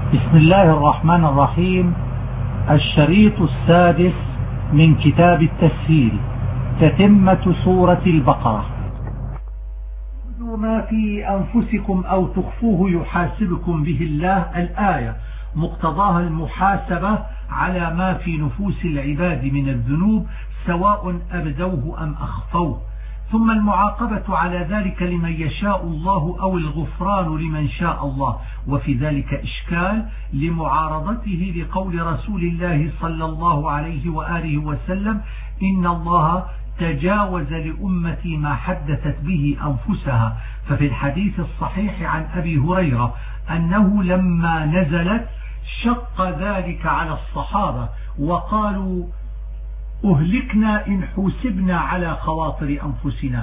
بسم الله الرحمن الرحيم. الشريط السادس من كتاب التسهيل، تتمة سورة البقرة. ما في أنفسكم أو تخفوه يحاسبكم به الله. الآية مقتضاها المحاسبة على ما في نفوس العباد من الذنوب سواء أبدوه أم أخفوه، ثم المعاقبة على ذلك لمن يشاء الله أو الغفران لمن شاء الله. وفي ذلك إشكال لمعارضته لقول رسول الله صلى الله عليه وآله وسلم: إن الله تجاوز لأمتي ما حدثت به أنفسها. ففي الحديث الصحيح عن أبي هريرة أنه لما نزلت شق ذلك على الصحابة وقالوا: أهلكنا إن حوسبنا على خواطر أنفسنا.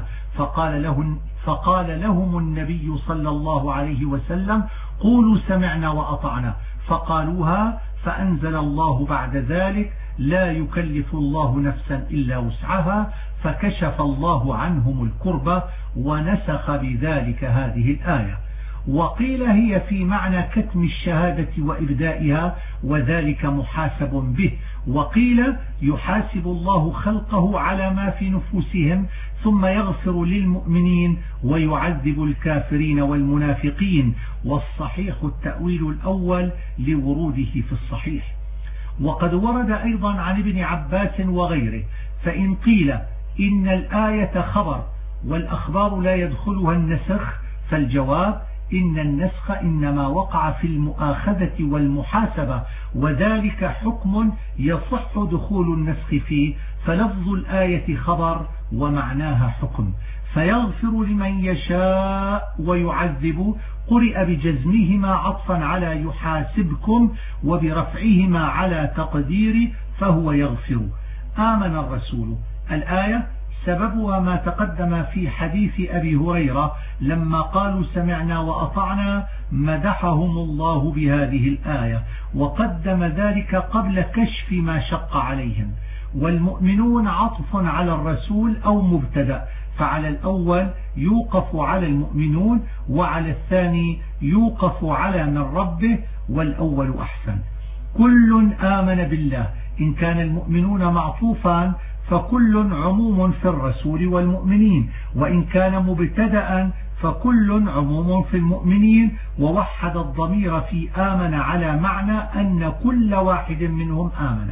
فقال لهم النبي صلى الله عليه وسلم: قولوا سمعنا وأطعنا. فقالوها، فأنزل الله بعد ذلك: لا يكلف الله نفسا إلا وسعها، فكشف الله عنهم الكربة ونسخ بذلك هذه الآية. وقيل هي في معنى كتم الشهادة وإبدائها، وذلك محاسب به. وقيل يحاسب الله خلقه على ما في نفوسهم ثم يغفر للمؤمنين ويعذب الكافرين والمنافقين. والصحيح التأويل الأول لوروده في الصحيح. وقد ورد أيضا عن ابن عباس وغيره. فإن قيل إن الآية خبر والأخبار لا يدخلها النسخ، فالجواب: إن النسخ إنما وقع في المؤاخذة والمحاسبة، وذلك حكم يصح دخول النسخ فيه، فلفظ الآية خبر ومعناها حكم. فيغفر لمن يشاء ويعذب قرئ بجزمهما عطفا على يحاسبكم وبرفعهما على تقدير فهو يغفر. آمن الرسول. الآية سببها ما تقدم في حديث أبي هريرة لما قالوا سمعنا وأطعنا مدحهم الله بهذه الآية، وقدم ذلك قبل كشف ما شق عليهم. والمؤمنون عطف على الرسول أو مبتدأ، فعلى الأول يوقف على المؤمنون، وعلى الثاني يوقف على من ربه، والأول أحسن. كل آمن بالله. إن كان المؤمنون معطوفا فكل عموم في الرسول والمؤمنين، وإن كان مبتدأ فكل عموم في المؤمنين، ووحد الضمير في آمن على معنى أن كل واحد منهم آمن.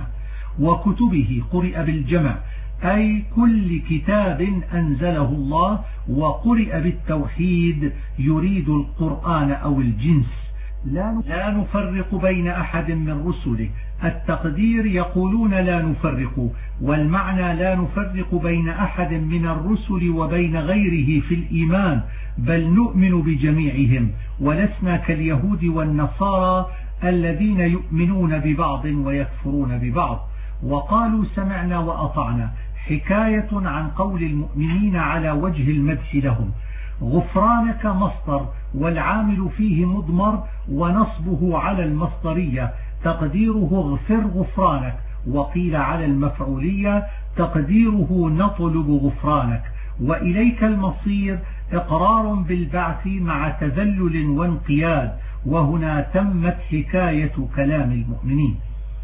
وكتبه قرئ بالجمع، أي كل كتاب أنزله الله، وقرئ بالتوحيد يريد القرآن أو الجنس. لا نفرق بين أحد من رسله. التقدير يقولون لا نفرق، والمعنى لا نفرق بين أحد من الرسل وبين غيره في الإيمان، بل نؤمن بجميعهم، ولسنا كاليهود والنصارى الذين يؤمنون ببعض ويكفرون ببعض. وقالوا سمعنا وأطعنا حكاية عن قول المؤمنين على وجه المدح لهم. غفرانك مصدر، والعامل فيه مضمر، ونصبه على المصدرية تقديره اغفر غفرانك. وقيل على المفعولية تقديره نطلب غفرانك. وإليك المصير إقرار بالبعث مع تذلل وانقياد، وهنا تمت حكاية كلام المؤمنين.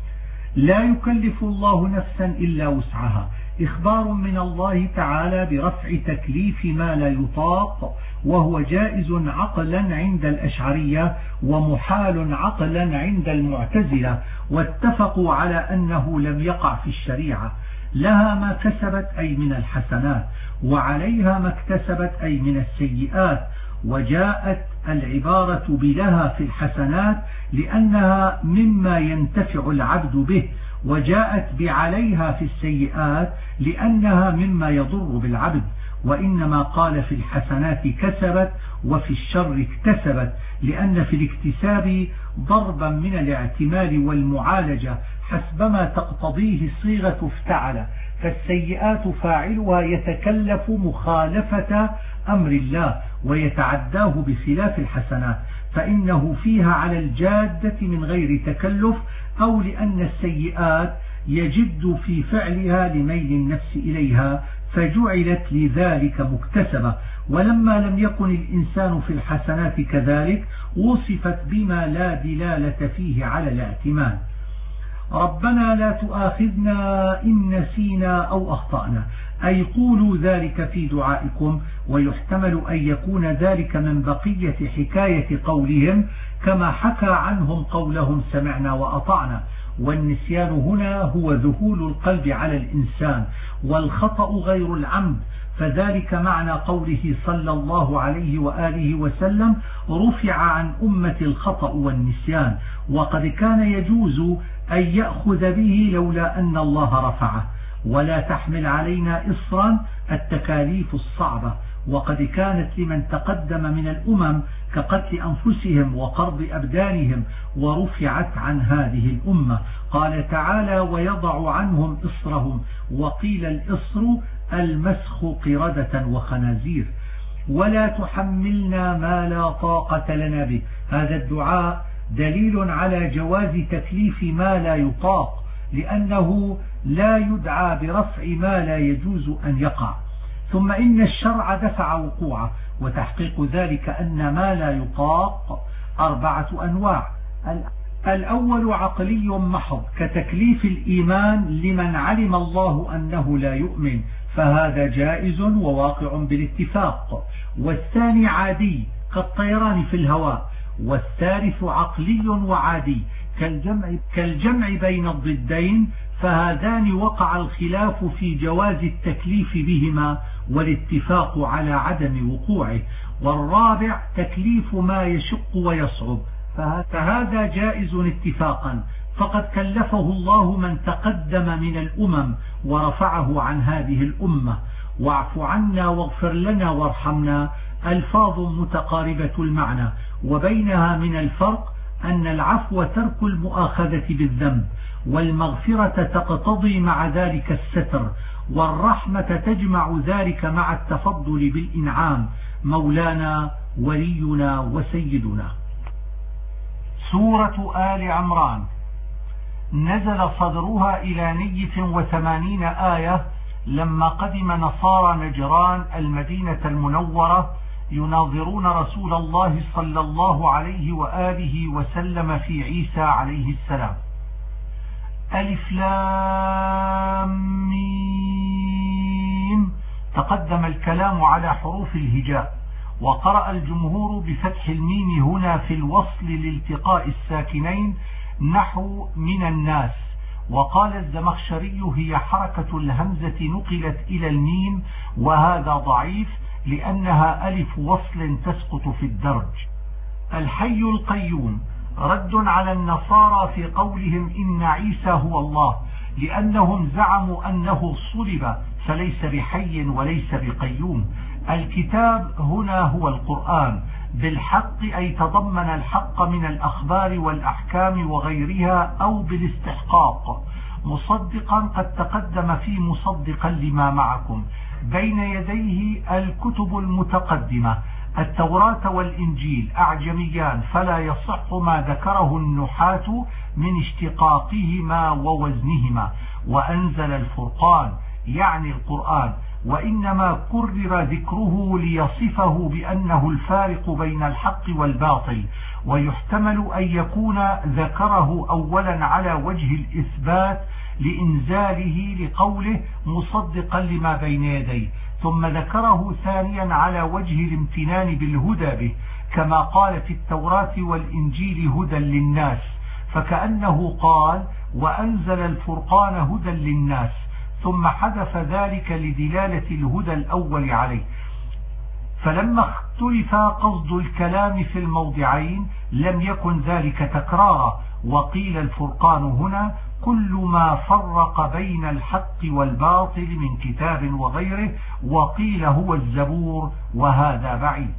لا يكلف الله نفسا إلا وسعها، إخبار من الله تعالى برفع تكليف ما لا يطاق، وهو جائز عقلا عند الأشعرية ومحال عقلا عند المعتزلة، واتفقوا على أنه لم يقع في الشريعة. لها ما كسبت أي من الحسنات، وعليها ما اكتسبت أي من السيئات. وجاءت العبارة بلها في الحسنات لأنها مما ينتفع العبد به، وجاءت بعليها في السيئات لأنها مما يضر بالعبد. وإنما قال في الحسنات كسبت وفي الشر اكتسبت، لأن في الاكتساب ضربا من الاعتمال والمعالجة حسبما تقتضيه صيغة افتعل. فالسيئات فاعلها يتكلف مخالفة أمر الله ويتعداه بخلاف الحسنات، فإنه فيها على الجادة من غير تكلف، أو لأن السيئات يجد في فعلها لميل النفس إليها فجعلت لذلك مكتسبة. ولما لم يكن الإنسان في الحسنات كذلك وصفت بما لا دلالة فيه على الائتمان. ربنا لا تؤاخذنا إن نسينا أو أخطأنا، أي قولوا ذلك في دعائكم، ويحتمل أن يكون ذلك من بقية حكاية قولهم كما حكى عنهم قولهم سمعنا وأطعنا. والنسيان هنا هو ذهول القلب على الإنسان، والخطأ غير العمد، فذلك معنى قوله صلى الله عليه وآله وسلم رفع عن أمة الخطأ والنسيان، وقد كان يجوز أن يأخذ به لولا أن الله رفعه. ولا تحمل علينا إصرا التكاليف الصعبة، وقد كانت لمن تقدم من الأمم كقتل أنفسهم وقرض أبدانهم، ورفعت عن هذه الأمة. قال تعالى ويضع عنهم إصرهم، وقيل الإصر المسخ قردة وخنازير. ولا تحملنا ما لا طاقة لنا به، هذا الدعاء دليل على جواز تكليف ما لا يطاق، لأنه لا يدعى برفع ما لا يجوز أن يقع. ثم إن الشرع دفع وقوعه، وتحقيق ذلك أن ما لا يطاق 4 أنواع. الأول عقلي محض كتكليف الإيمان لمن علم الله أنه لا يؤمن، فهذا جائز وواقع بالاتفاق. والثاني عادي كالطيران في الهواء. والثالث عقلي وعادي كالجمع بين الضدين، فهذان وقع الخلاف في جواز التكليف بهما والاتفاق على عدم وقوعه. والرابع تكليف ما يشق ويصعب، فهذا جائز اتفاقا، فقد كلفه الله من تقدم من الأمم ورفعه عن هذه الأمة. واعف عنا واغفر لنا وارحمنا ألفاظ متقاربة المعنى، وبينها من الفرق أن العفو ترك المؤاخذة بالذنب، والمغفرة تقتضي مع ذلك الستر، والرحمة تجمع ذلك مع التفضل بالإنعام. مولانا ولينا وسيدنا. سورة آل عمران نزل صدرها إلى 180 آية لما قدم نصارى نجران المدينة المنورة يناظرون رسول الله صلى الله عليه وآله وسلم في عيسى عليه السلام. ألف لام ميم. تقدم الكلام على حروف الهجاء، وقرأ الجمهور بفتح الميم هنا في الوصل لالتقاء الساكنين نحو من الناس. وقال الزمخشري هي حركة الهمزة نقلت إلى الميم، وهذا ضعيف لأنها ألف وصل تسقط في الدرج. الحي القيوم رد على النصارى في قولهم إن عيسى هو الله، لأنهم زعموا أنه صلب فليس بحي وليس بقيوم. الكتاب هنا هو القرآن بالحق، أي تضمن الحق من الأخبار والأحكام وغيرها، أو بالاستحقاق. مصدقا قد تقدم في مصدقا لما معكم. بين يديه الكتب المتقدمة التوراة والإنجيل أعجميان، فلا يصح ما ذكره النحاة من اشتقاقهما ووزنهما. وأنزل الفرقان يعني القرآن، وإنما كرر ذكره ليصفه بأنه الفارق بين الحق والباطل. ويحتمل أن يكون ذكره أولا على وجه الإثبات لإنزاله لقوله مصدقا لما بين يديه، ثم ذكره ثانيا على وجه الامتنان بالهدى به، كما قال في التوراة والإنجيل هدى للناس، فكأنه قال وأنزل الفرقان هدى للناس، ثم حذف ذلك لدلالة الهدى الأول عليه. فلما اختلف قصد الكلام في الموضعين لم يكن ذلك تكرارا. وقيل الفرقان هنا كل ما فرق بين الحق والباطل من كتاب وغيره، وقيل هو الزبور، وهذا بعيد.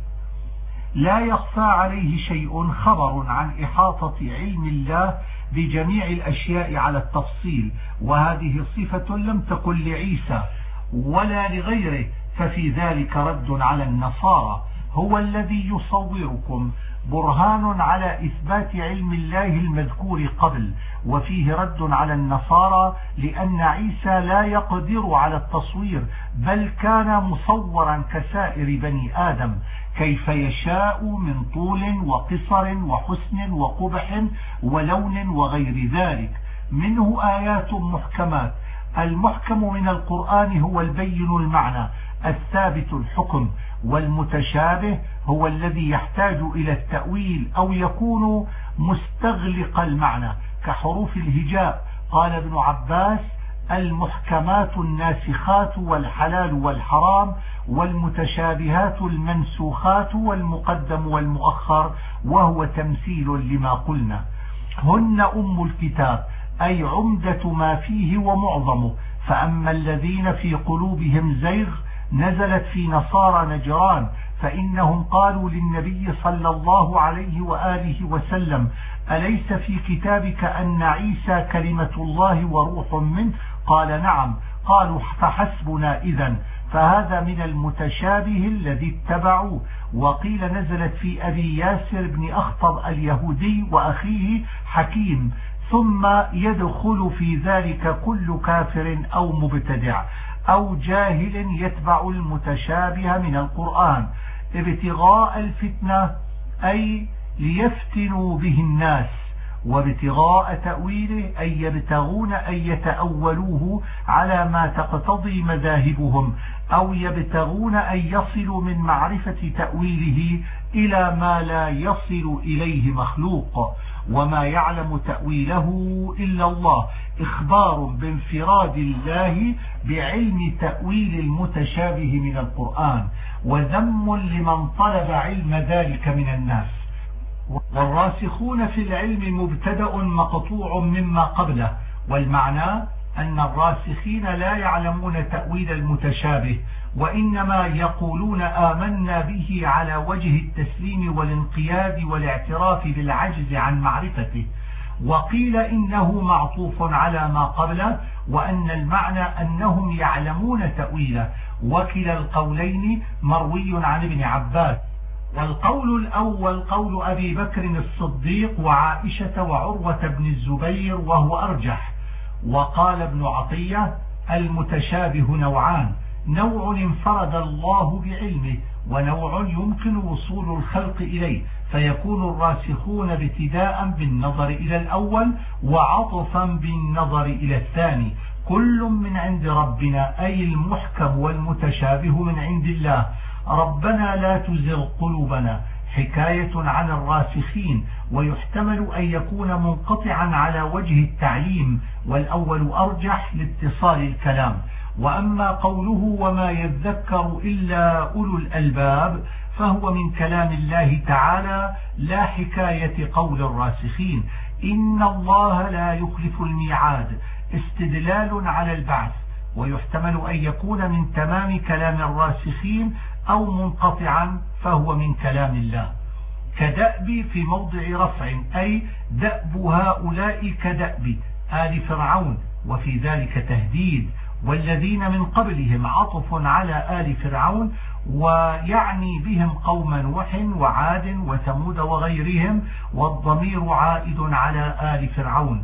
لا يخفى عليه شيء خبر عن إحاطة علم الله بجميع الأشياء على التفصيل، وهذه صفة لم تكن لعيسى ولا لغيره، ففي ذلك رد على النصارى. هو الذي يصوركم برهان على إثبات علم الله المذكور قبل، وفيه رد على النصارى لأن عيسى لا يقدر على التصوير، بل كان مصورا كسائر بني آدم كيف يشاء من طول وقصر وحسن وقبح ولون وغير ذلك. منه آيات محكمات. المحكم من القرآن هو البين المعنى الثابت الحكم، والمتشابه هو الذي يحتاج إلى التأويل أو يكون مستغلق المعنى كحروف الهجاء. قال ابن عباس: المحكمات الناسخات والحلال والحرام، والمتشابهات المنسوخات والمقدم والمؤخر، وهو تمثيل لما قلنا. هن أم الكتاب، أي عمدة ما فيه ومعظمه. فأما الذين في قلوبهم زيغ نزلت في نصارى نجران، فإنهم قالوا للنبي صلى الله عليه وآله وسلم: أليس في كتابك أن عيسى كلمة الله وروح منه؟ قال: نعم. قالوا: فحسبنا إذن. فهذا من المتشابه الذي اتبعوه. وقيل نزلت في أبي ياسر بن أخطب اليهودي وأخيه حكيم، ثم يدخل في ذلك كل كافر أو مبتدع أو جاهل يتبع المتشابه من القرآن ابتغاء الفتنة، أي ليفتنوا به الناس، وابتغاء تأويله أي يبتغون أن يتأولوه على ما تقتضي مذاهبهم، أو يبتغون أن يصلوا من معرفة تأويله إلى ما لا يصل إليه مخلوق. وما يعلم تأويله إلا الله، إخبار بانفراد الله بعلم تأويل المتشابه من القرآن، وذم لمن طلب علم ذلك من الناس. والراسخون في العلم مبتدأ مقطوع مما قبله، والمعنى أن الراسخين لا يعلمون تأويل المتشابه، وإنما يقولون آمنا به على وجه التسليم والانقياد والاعتراف بالعجز عن معرفته. وقيل إنه معطوف على ما قبله، وأن المعنى أنهم يعلمون تأويله. وكلا القولين مروي عن ابن عباس. والقول الأول قول أبي بكر الصديق وعائشة وعروة بن الزبير، وهو أرجح. وقال ابن عطية: المتشابه نوعان: نوع انفرد الله بعلمه، ونوع يمكن وصول الخلق إليه، فيكون الراسخون ابتداء بالنظر إلى الأول وعطفا بالنظر إلى الثاني. كل من عند ربنا، أي المحكم والمتشابه من عند الله. ربنا لا تزغ قلوبنا حكاية عن الراسخين، ويحتمل أن يكون منقطعا على وجه التعليم، والأول أرجح لاتصال الكلام. وأما قوله وما يذكر إلا أولو الألباب، فهو من كلام الله تعالى لا حكاية قول الراسخين. إن الله لا يخلف الميعاد، استدلال على البعث. ويحتمل أن يكون من تمام كلام الراسخين أو منقطعا، فهو من كلام الله. كدأب في موضع رفع، أي دأب هؤلاء كدأب آل فرعون، وفي ذلك تهديد. والذين من قبلهم عطف على آل فرعون، ويعني بهم قوم نوح وعاد وثمود وغيرهم، والضمير عائد على آل فرعون.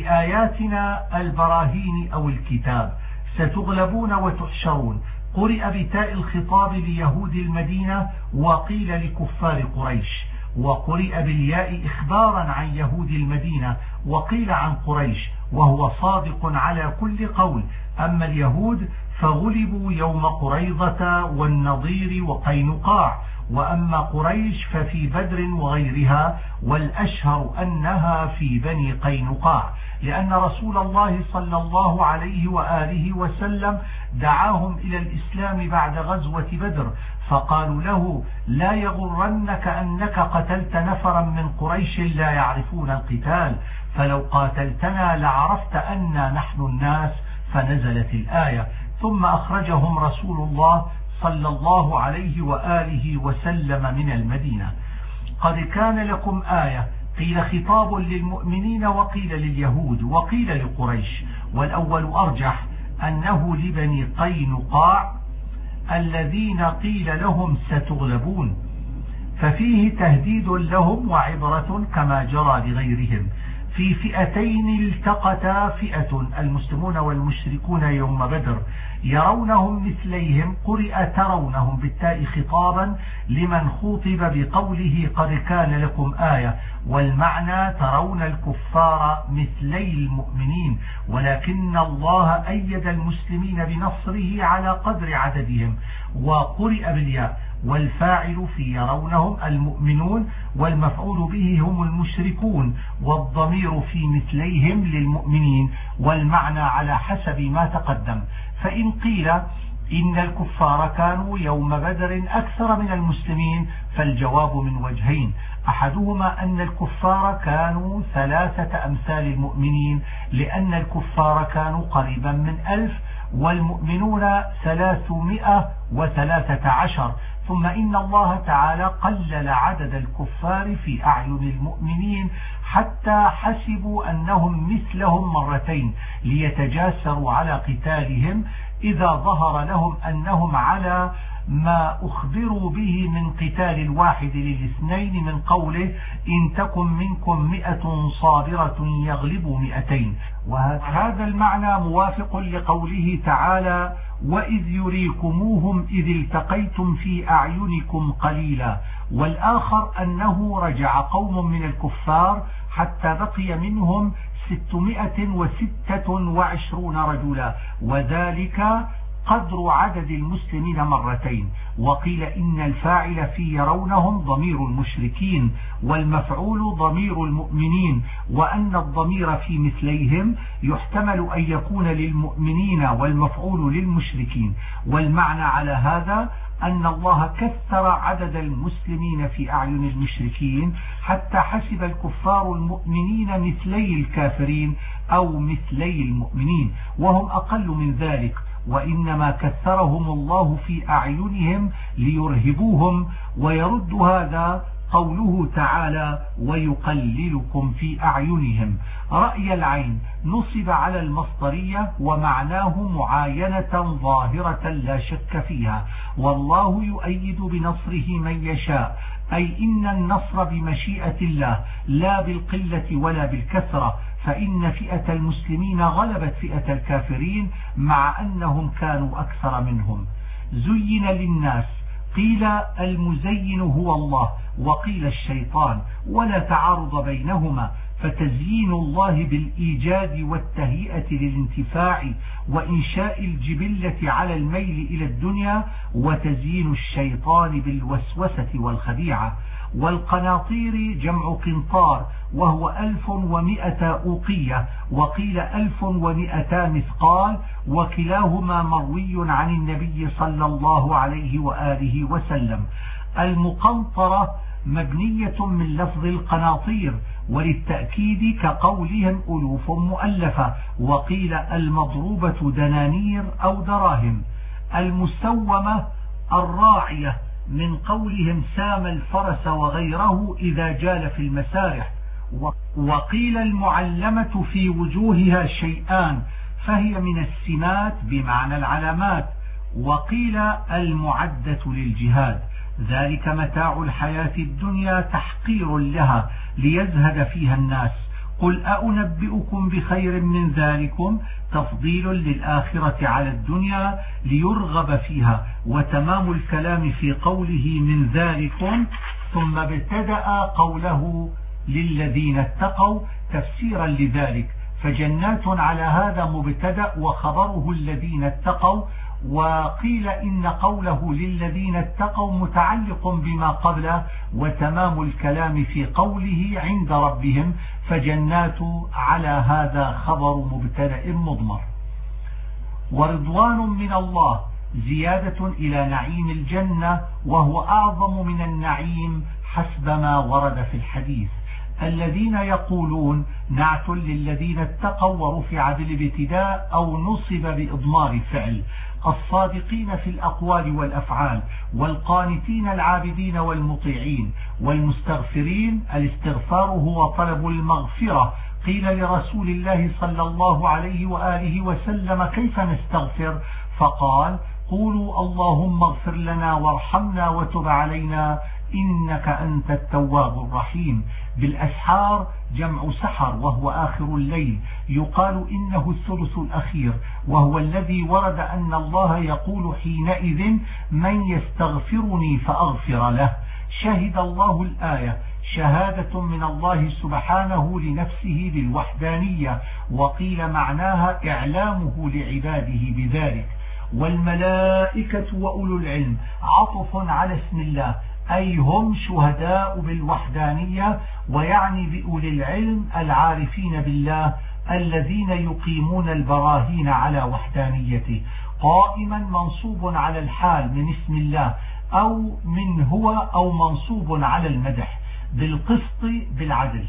بآياتنا البراهين أو الكتاب ستغلبون وتحشرون. قرئ بتاء الخطاب ليهود المدينة، وقيل لكفار قريش. وقرئ بالياء إخبارا عن يهود المدينة، وقيل عن قريش، وهو صادق على كل قول. أما اليهود فغلبوا يوم قريظة والنضير وقينقاع، وأما قريش ففي بدر وغيرها، والأشهر أنها في بني قينقاع، لأن رسول الله صلى الله عليه وآله وسلم دعاهم إلى الإسلام بعد غزوة بدر، فقالوا له: لا يغرنك أنك قتلت نفرا من قريش لا يعرفون القتال، فلو قاتلتنا لعرفت أننا نحن الناس. فنزلت الآية. ثم أخرجهم رسول الله صلى الله عليه وآله وسلم من المدينة. قد كان لكم آية، قيل خطاب للمؤمنين وقيل لليهود وقيل لقريش، والأول أرجح أنه لبني قينقاع الذين قيل لهم ستغلبون. ففيه تهديد لهم وعبرة كما جرى لغيرهم. في فئتين التقتا، فئة المسلمون والمشركون يوم بدر يرونهم مثليهم، قرئ ترونهم بالتاء خطابا لمن خوطب بقوله قد كان لكم آية، والمعنى ترون الكفار مثلي المؤمنين، ولكن الله أيد المسلمين بنصره على قدر عددهم، وقرئ بالياء، والفاعل في يرونهم المؤمنون، والمفعول به هم المشركون، والضمير في مثليهم للمؤمنين، والمعنى على حسب ما تقدم. فإن قيل إن الكفار كانوا يوم بدر أكثر من المسلمين، فالجواب من وجهين: أحدهما أن الكفار كانوا 3 أمثال المؤمنين، لأن الكفار كانوا قريبا من 1000 والمؤمنون 313. ثم إن الله تعالى قلل عدد الكفار في أعين المؤمنين حتى حسبوا أنهم مثلهم مرتين، ليتجاسروا على قتالهم إذا ظهر لهم أنهم على ما أخبروا به من قتال الواحد للاثنين، من قوله إن تكن منكم 100 صابرة يغلبوا 200. وهذا المعنى موافق لقوله تعالى وإذ يريكموهم إذ التقيتم في أعينكم قليلا. والآخر أنه رجع قوم من الكفار حتى بقي منهم 626 رجلا، وذلك قدر عدد المسلمين مرتين. وقيل إن الفاعل في يرونهم ضمير المشركين، والمفعول ضمير المؤمنين، وأن الضمير في مثليهم يحتمل أن يكون للمؤمنين والمفعول للمشركين. والمعنى على هذا أن الله كثر عدد المسلمين في أعين المشركين حتى حسب الكفار المؤمنين مثلي الكافرين أو مثلي المؤمنين، وهم أقل من ذلك، وإنما كثرهم الله في أعينهم ليرهبوهم. ويرد هذا قوله تعالى ويقللكم في أعينهم. رأي العين نصب على المصدرية ومعناه معاينة ظاهرة لا شك فيها، والله يؤيد بنصره من يشاء، أي إن النصر بمشيئة الله لا بالقلة ولا بالكثرة، فإن فئة المسلمين غلبت فئة الكافرين مع أنهم كانوا أكثر منهم. زين للناس، قيل المزين هو الله، وقيل الشيطان، ولا تعارض بينهما، فتزيين الله بالإيجاد والتهيئة للانتفاع وإنشاء الجبلة على الميل إلى الدنيا، وتزيين الشيطان بالوسوسة والخديعة. والقناطير جمع قنطار، وهو 1100 أوقية، وقيل 1200 مثقال، وكلاهما مروي عن النبي صلى الله عليه وآله وسلم. المقنطرة مبنية من لفظ القناطير، وللتأكيد كقولهم ألوف مؤلفة، وقيل المضروبة دنانير أو دراهم. المسومة الراعية، من قولهم سام الفرس وغيره إذا جال في المسارح. وقيل المعلمة في وجوهها شيئان، فهي من السمات بمعنى العلامات. وقيل المعدة للجهاد، ذلك متاع الحياة الدنيا تحقير لها ليزهد فيها الناس. قل أنبئكم بخير من ذلكم، تفضيل للآخرة على الدنيا ليرغب فيها، وتمام الكلام في قوله من ذلكم، ثم ابتدأ قوله للذين اتقوا تفسيرا لذلك، فجنات على هذا مبتدأ وخبره الذين اتقوا. وقيل إن قوله للذين اتقوا متعلق بما قبله، وتمام الكلام في قوله عند ربهم، فجنات على هذا خبر مبتدأ مضمر. ورضوان من الله زيادة إلى نعيم الجنة، وهو أعظم من النعيم حسب ما ورد في الحديث. الذين يقولون نعت للذين اتقوا ورفع بالابتداء أو نصب بإضمار فعل. الصادقين في الأقوال والأفعال، والقانتين العابدين والمطيعين، والمستغفرين. الاستغفار هو طلب المغفرة. قيل لرسول الله صلى الله عليه وآله وسلم كيف نستغفر؟ فقال قولوا اللهم اغفر لنا وارحمنا وتب علينا إنك أنت التواب الرحيم. بالأسحار جمع سحر وهو آخر الليل، يقال إنه الثلث الأخير، وهو الذي ورد أن الله يقول حينئذ من يستغفرني فأغفر له. شهد الله الآية شهادة من الله سبحانه لنفسه بالوحدانية، وقيل معناها إعلامه لعباده بذلك. والملائكة وأولو العلم عطف على اسم الله، أي هم شهداء بالوحدانية، ويعني بأولي العلم العارفين بالله الذين يقيمون البراهين على وحدانيته. قائما منصوب على الحال من اسم الله، أو من هو، أو منصوب على المدح بالقسط بالعدل.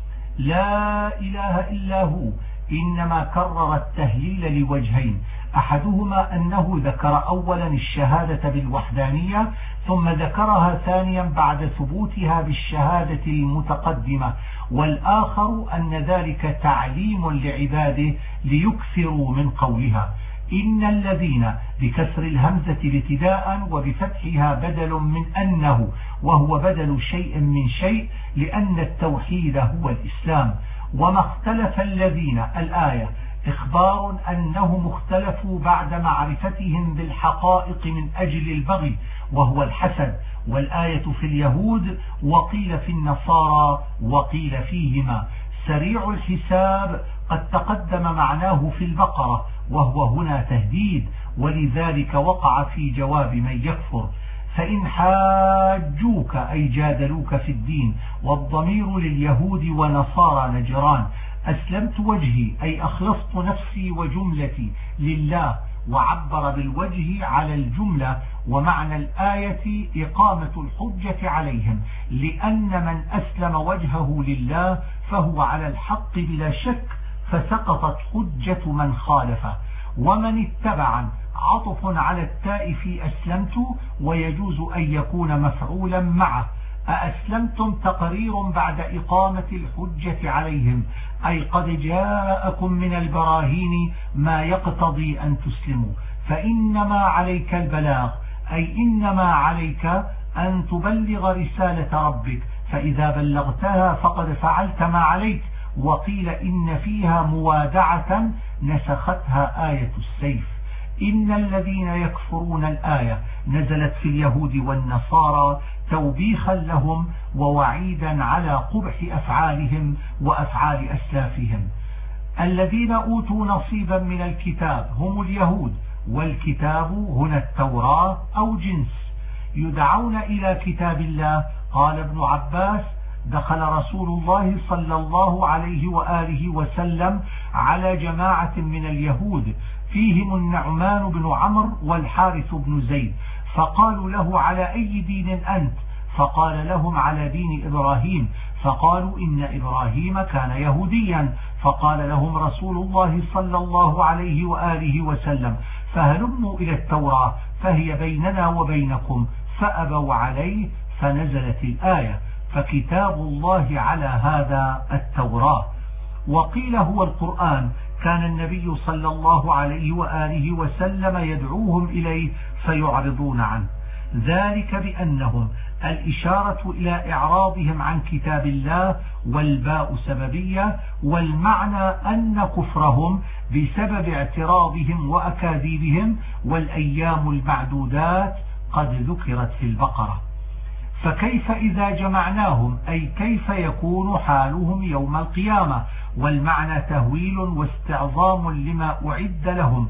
لا إله إلا هو إنما كرر التهليل لوجهين، أحدهما أنه ذكر أولا الشهادة بالوحدانية ثم ذكرها ثانيا بعد ثبوتها بالشهادة المتقدمة، والآخر أن ذلك تعليم لعباده ليكثروا من قولها. إن الذين بكسر الهمزة ابتداء وبفتحها بدل من أنه، وهو بدل شيء من شيء، لأن التوحيد هو الإسلام. وما اختلف الذين الآية إخبار أنهم اختلفوا بعد معرفتهم بالحقائق من أجل البغي وهو الحسد، والآية في اليهود وقيل في النصارى وقيل فيهما. سريع الحساب قد تقدم معناه في البقرة، وهو هنا تهديد، ولذلك وقع في جواب من يكفر. فإن حاجوك أي جادلوك في الدين، والضمير لليهود ونصارى نجران. أسلمت وجهي أي أخلصت نفسي وجملتي لله، وعبر بالوجه على الجملة. ومعنى الآية إقامة الحجة عليهم، لأن من أسلم وجهه لله فهو على الحق بلا شك، فسقطت حجة من خالفه. ومن اتبع عطف على التاء في أسلمت، ويجوز أن يكون مفعولا معه. أأسلمتم تقرير بعد إقامة الحجة عليهم، أي قد جاءكم من البراهين ما يقتضي أن تسلموا، فإنما عليك البلاغ، أي إنما عليك أن تبلغ رسالة ربك، فإذا بلغتها فقد فعلت ما عليك. وقيل إن فيها موادعة نسختها آية السيف. إن الذين يكفرون الآية نزلت في اليهود والنصارى توبيخا لهم ووعيدا على قبح أفعالهم وأفعال أسلافهم. الذين أوتوا نصيبا من الكتاب هم اليهود، والكتاب هنا التوراة أو جنس، يدعون إلى كتاب الله. قال ابن عباس: دخل رسول الله صلى الله عليه وآله وسلم على جماعة من اليهود فيهم النعمان بن عمرو والحارث بن زيد، فقالوا له: على أي دين أنت؟ فقال لهم: على دين إبراهيم. فقالوا: إن إبراهيم كان يهوديا. فقال لهم رسول الله صلى الله عليه وآله وسلم: فهلموا إلى التوراة فهي بيننا وبينكم. فأبوا عليه، فنزلت الآية. فكتاب الله على هذا التوراة. وقيل هو القرآن. كان النبي صلى الله عليه وآله وسلم يدعوهم إليه فيعرضون عنه، ذلك بأنهم الإشارة إلى إعراضهم عن كتاب الله، والباء سببية، والمعنى أن كفرهم بسبب اعتراضهم وأكاذيبهم، والأيام المعدودات قد ذكرت في البقرة. فكيف إذا جمعناهم، أي كيف يكون حالهم يوم القيامة؟ والمعنى تهويل واستعظام لما أعد لهم.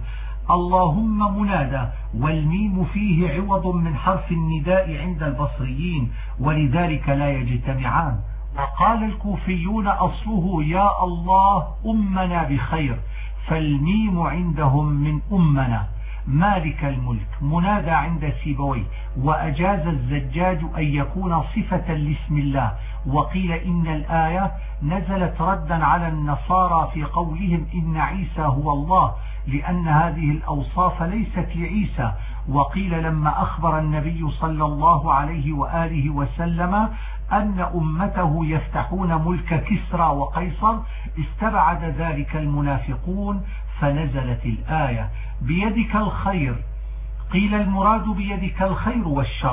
اللهم منادى، والميم فيه عوض من حرف النداء عند البصريين، ولذلك لا يجتمعان. وقال الكوفيون أصله يا الله أمنا بخير، فالميم عندهم من أمنا. مالك الملك منادى عند سيبويه، وأجاز الزجاج أن يكون صفة لاسم الله. وقيل إن الآية نزلت ردا على النصارى في قولهم إن عيسى هو الله، لأن هذه الأوصاف ليست لعيسى. وقيل لما أخبر النبي صلى الله عليه وآله وسلم أن أمته يفتحون ملك كسرى وقيصر استبعد ذلك المنافقون، فنزلت الآية بيدك الخير. قيل المراد بيدك الخير والشر،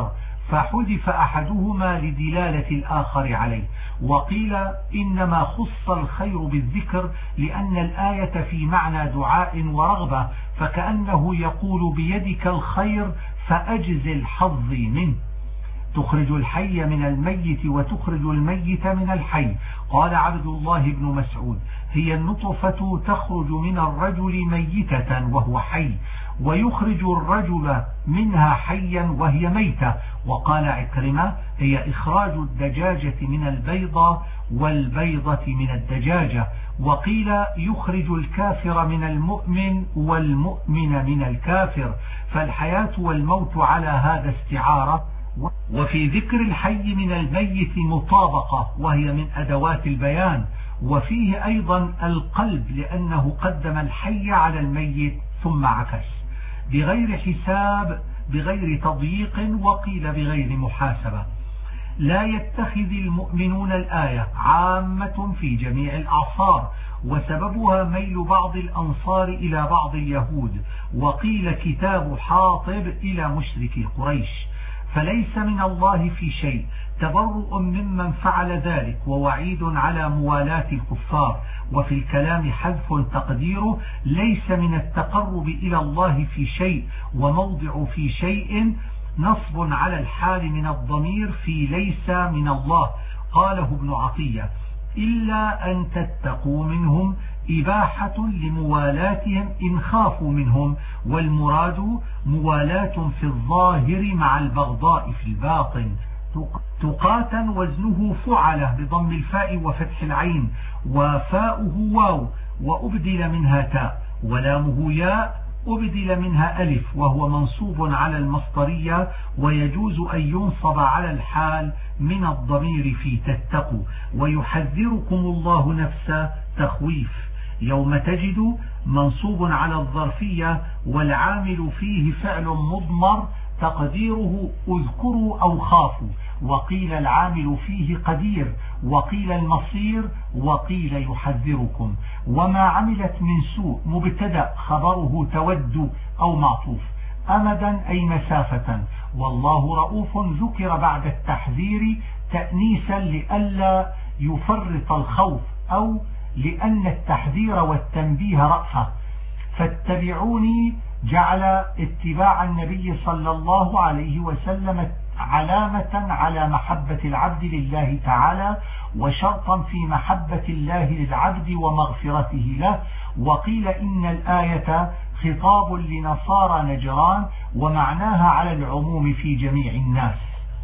فحذف أحدهما لدلالة الآخر عليه. وقيل إنما خص الخير بالذكر لأن الآية في معنى دعاء ورغبة، فكأنه يقول بيدك الخير فأجزل حظي منه. تخرج الحي من الميت وتخرج الميت من الحي. قال عبد الله بن مسعود: هي النطفة تخرج من الرجل ميتة وهو حي، ويخرج الرجل منها حيا وهي ميتة. وقال عكرمة: هي إخراج الدجاجة من البيضة والبيضة من الدجاجة. وقيل: يخرج الكافر من المؤمن والمؤمن من الكافر. فالحياة والموت على هذا استعارة. وفي ذكر الحي من الميت مطابقة، وهي من أدوات البيان. وفيه أيضا القلب، لأنه قدم الحي على الميت ثم عكس، بغير حساب بغير تضييق، وقيل بغير محاسبة. لا يتخذ المؤمنون الآية عامة في جميع الأعصار، وسببها ميل بعض الأنصار إلى بعض اليهود، وقيل كتاب حاطب إلى مشركي قريش. فليس من الله في شيء، تبرؤ ممن فعل ذلك ووعيد على موالاة الكفار. وفي الكلام حذف تقديره: ليس من التقرب إلى الله في شيء، وموضع في شيء نصب على الحال من الضمير في ليس من الله. قاله ابن عطية: إلا أن تتقوا منهم، إباحة لموالاتهم إن خافوا منهم، والمراد موالاة في الظاهر مع البغضاء في الباطن. تقاتا وزنه فعلة بضم الفاء وفتح العين، وفاؤه واو وأبدل منها تاء، ولامه ياء أبدل منها ألف، وهو منصوب على المصدرية، ويجوز أن ينصب على الحال من الضمير في تتقوا. ويحذركم الله نفسه تخويف. يوم تجد منصوب على الظرفية، والعامل فيه فعل مضمر تقديره اذكروا أو خافوا. وقيل العامل فيه قدير، وقيل المصير، وقيل يحذركم. وما عملت من سوء مبتدأ خبره تود أو معطوف. أمدا أي مسافة. والله رؤوف ذكر بعد التحذير تأنيسا لئلا يفرط الخوف، أو لأن التحذير والتنبيه رأفة. فاتبعوني جعل اتباع النبي صلى الله عليه وسلم علامة على محبة العبد لله تعالى، وشرطا في محبة الله للعبد ومغفرته له. وقيل إن الآية خطاب لنصارى نجران، ومعناها على العموم في جميع الناس.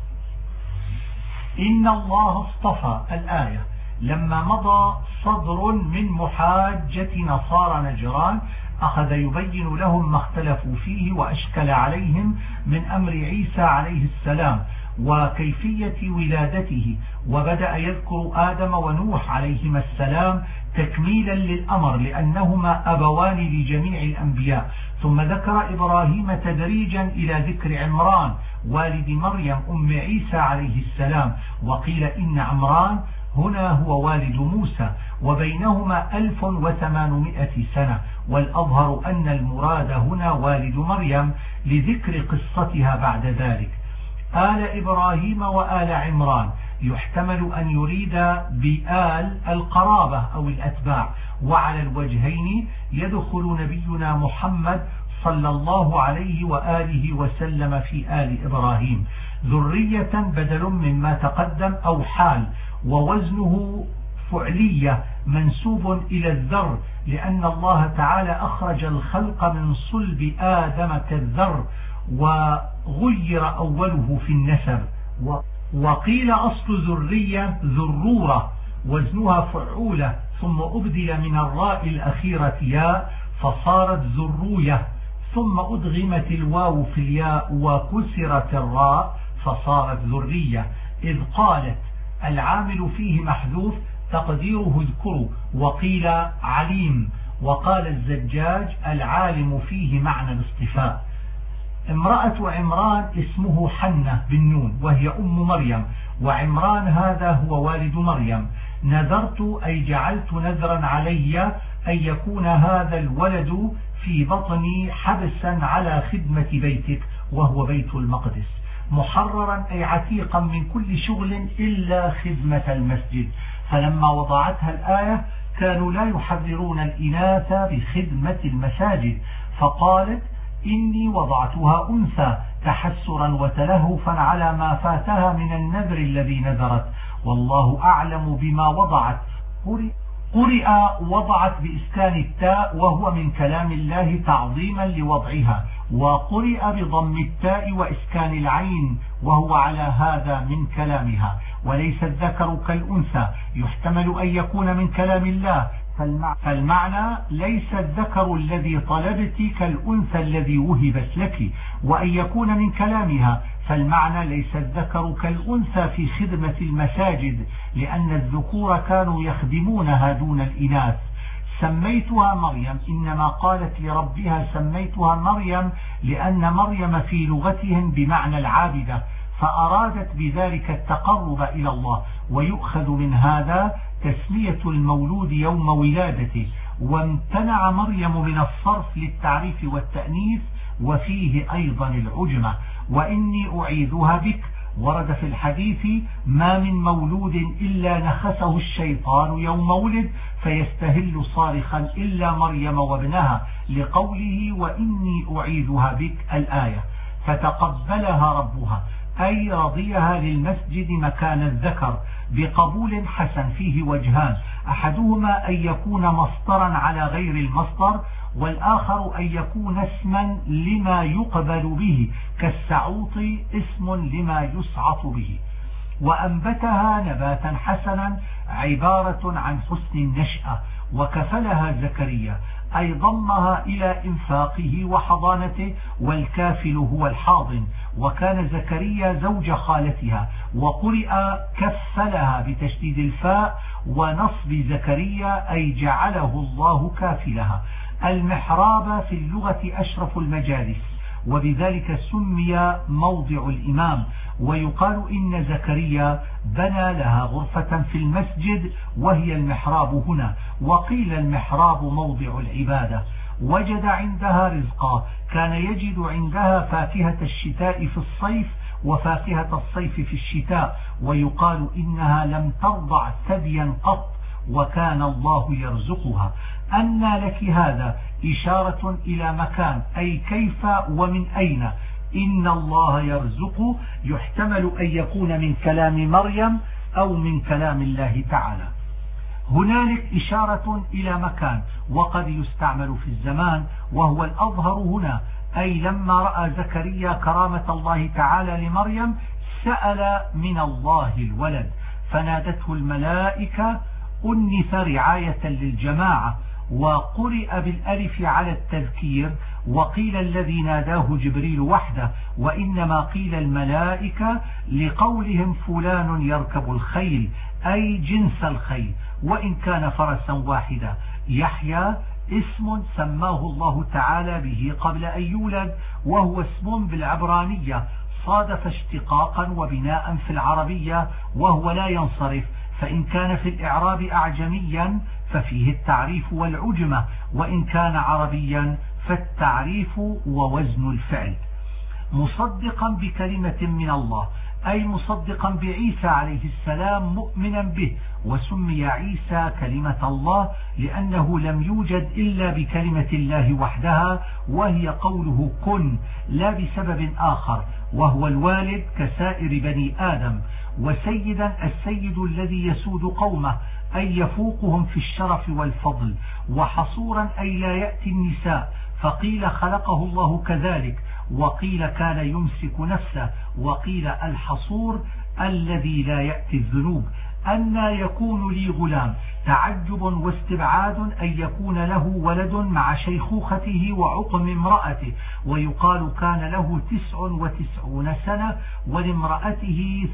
إن الله اصطفى الآية. لما مضى صدر من محاجة نصارى نجران أخذ يبين لهم ما اختلفوا فيه وأشكل عليهم من أمر عيسى عليه السلام وكيفية ولادته، وبدأ يذكر آدم ونوح عليهما السلام تكميلا للأمر لأنهما أبوان لجميع الأنبياء. ثم ذكر إبراهيم تدريجا إلى ذكر عمران والد مريم أم عيسى عليه السلام. وقيل إن عمران هنا هو والد موسى، وبينهما 1800 سنة، والأظهر أن المراد هنا والد مريم لذكر قصتها بعد ذلك. آل إبراهيم وآل عمران يحتمل أن يريد بآل القرابة أو الأتباع، وعلى الوجهين يدخل نبينا محمد صلى الله عليه وآله وسلم في آل إبراهيم. ذرية بدل مما تقدم أو حال، ووزنه فعلية منسوب إلى الذر، لأن الله تعالى أخرج الخلق من صلب آدم كالذر، وغير أوله في النسب. وقيل أصل ذرية ذرورة وزنها فعولة، ثم أبدل من الراء الأخيرة ياء فصارت ذروية، ثم أدغمت الواو في الياء وكسرت الراء فصارت ذرية. إذ قالت العامل فيه محذوف تقديره اذكروا. وقيل عليم. وقال الزجاج العالم فيه معنى الاصطفاء. امرأة عمران اسمه حنة بالنون، وهي أم مريم، وعمران هذا هو والد مريم. نذرت أي جعلت نذرا علي أن يكون هذا الولد في بطني حبسا على خدمة بيتك، وهو بيت المقدس. محررا أي عتيقا من كل شغل إلا خدمة المسجد. فلما وضعتها الآية كانوا لا يحررون الإناث بخدمة المساجد، فقالت إني وضعتها أنثى تحسرا وتلهفا على ما فاتها من النذر الذي نذرت، والله أعلم بما وضعت. قرئ وضعت بإسكان التاء وهو من كلام الله تعظيما لوضعها، وقرئ بضم التاء وإسكان العين وهو على هذا من كلامها. وليس الذكر كالأنثى يحتمل أن يكون من كلام الله، فالمعنى ليس الذكر الذي طلبت كالأنثى الذي وهبت لك، وأن يكون من كلامها فالمعنى ليس الذكر كالأنثى في خدمة المساجد، لأن الذكور كانوا يخدمونها دون الإناث. سميتها مريم، إنما قالت لربها سميتها مريم لأن مريم في لغتهم بمعنى العابدة، فأرادت بذلك التقرب إلى الله. ويؤخذ من هذا تسمية المولود يوم ولادته. وامتنع مريم من الصرف للتعريف والتأنيث، وفيه أيضا العجمة. وإني أعيذها بك ورد في الحديث ما من مولود إلا نخسه الشيطان يوم ولد فيستهل صارخا إلا مريم وابنها، لقوله وإني أعيذها بك الآية. فتقبلها ربها أي رضيها للمسجد مكان الذكر بقبول حسن فيه وجهان، أحدهما أن يكون مصدرا على غير المصدر، والآخر أن يكون اسما لما يقبل به كالسعوط اسم لما يسعط به. وأنبتها نباتا حسنا عبارة عن حسن النشأة. وكفلها زكريا أي ضمها إلى إنفاقه وحضانته، والكافل هو الحاضن، وكان زكريا زوج خالتها. وقرئ كفلها بتشديد الفاء ونصب زكريا أي جعله الله كافلها. المحراب في اللغة أشرف المجالس، وبذلك سمي موضع الإمام. ويقال إن زكريا بنى لها غرفة في المسجد وهي المحراب هنا، وقيل المحراب موضع العبادة. وجد عندها رزقا، كان يجد عندها فاكهة الشتاء في الصيف وفاكهة الصيف في الشتاء. ويقال إنها لم ترضع ثديا قط، وكان الله يرزقها. أن لك هذا إشارة إلى مكان، أي كيف ومن أين. إن الله يرزق يحتمل أن يكون من كلام مريم أو من كلام الله تعالى. هنالك إشارة إلى مكان، وقد يستعمل في الزمان، وهو الأظهر هنا، أي لما رأى زكريا كرامة الله تعالى لمريم سأل من الله الولد، فنادته الملائكة أنث رعاية للجماعة. وقرئ بالألف على التذكير، وقيل الذي ناداه جبريل وحده، وإنما قيل الملائكة لقولهم فلان يركب الخيل أي جنس الخيل، وإن كان فرسا واحدا. يحيى اسم سماه الله تعالى به قبل أن يولد، وهو اسم بالعبرانية صادف اشتقاقا وبناء في العربية، وهو لا ينصرف، فإن كان في الإعراب أعجميا ففيه التعريف والعجمة، وإن كان عربيا فالتعريف ووزن الفعل. مصدقا بكلمة من الله أي مصدقا بعيسى عليه السلام مؤمنا به. وسمي عيسى كلمة الله لأنه لم يوجد إلا بكلمة الله وحدها، وهي قوله كن، لا بسبب آخر، وهو الوالد كسائر بني آدم. وسيدا السيد الذي يسود قومه أي يفوقهم في الشرف والفضل. وحصورا أي لا يأتي النساء، فقيل خلقه الله كذلك، وقيل كان يمسك نفسه، وقيل الحصور الذي لا يأتي الذنوب. أن يكون لي غلام، تعجب واستبعاد أن يكون له ولد مع شيخوخته وعقم امرأته. ويقال كان له 99 سنة ولامرأته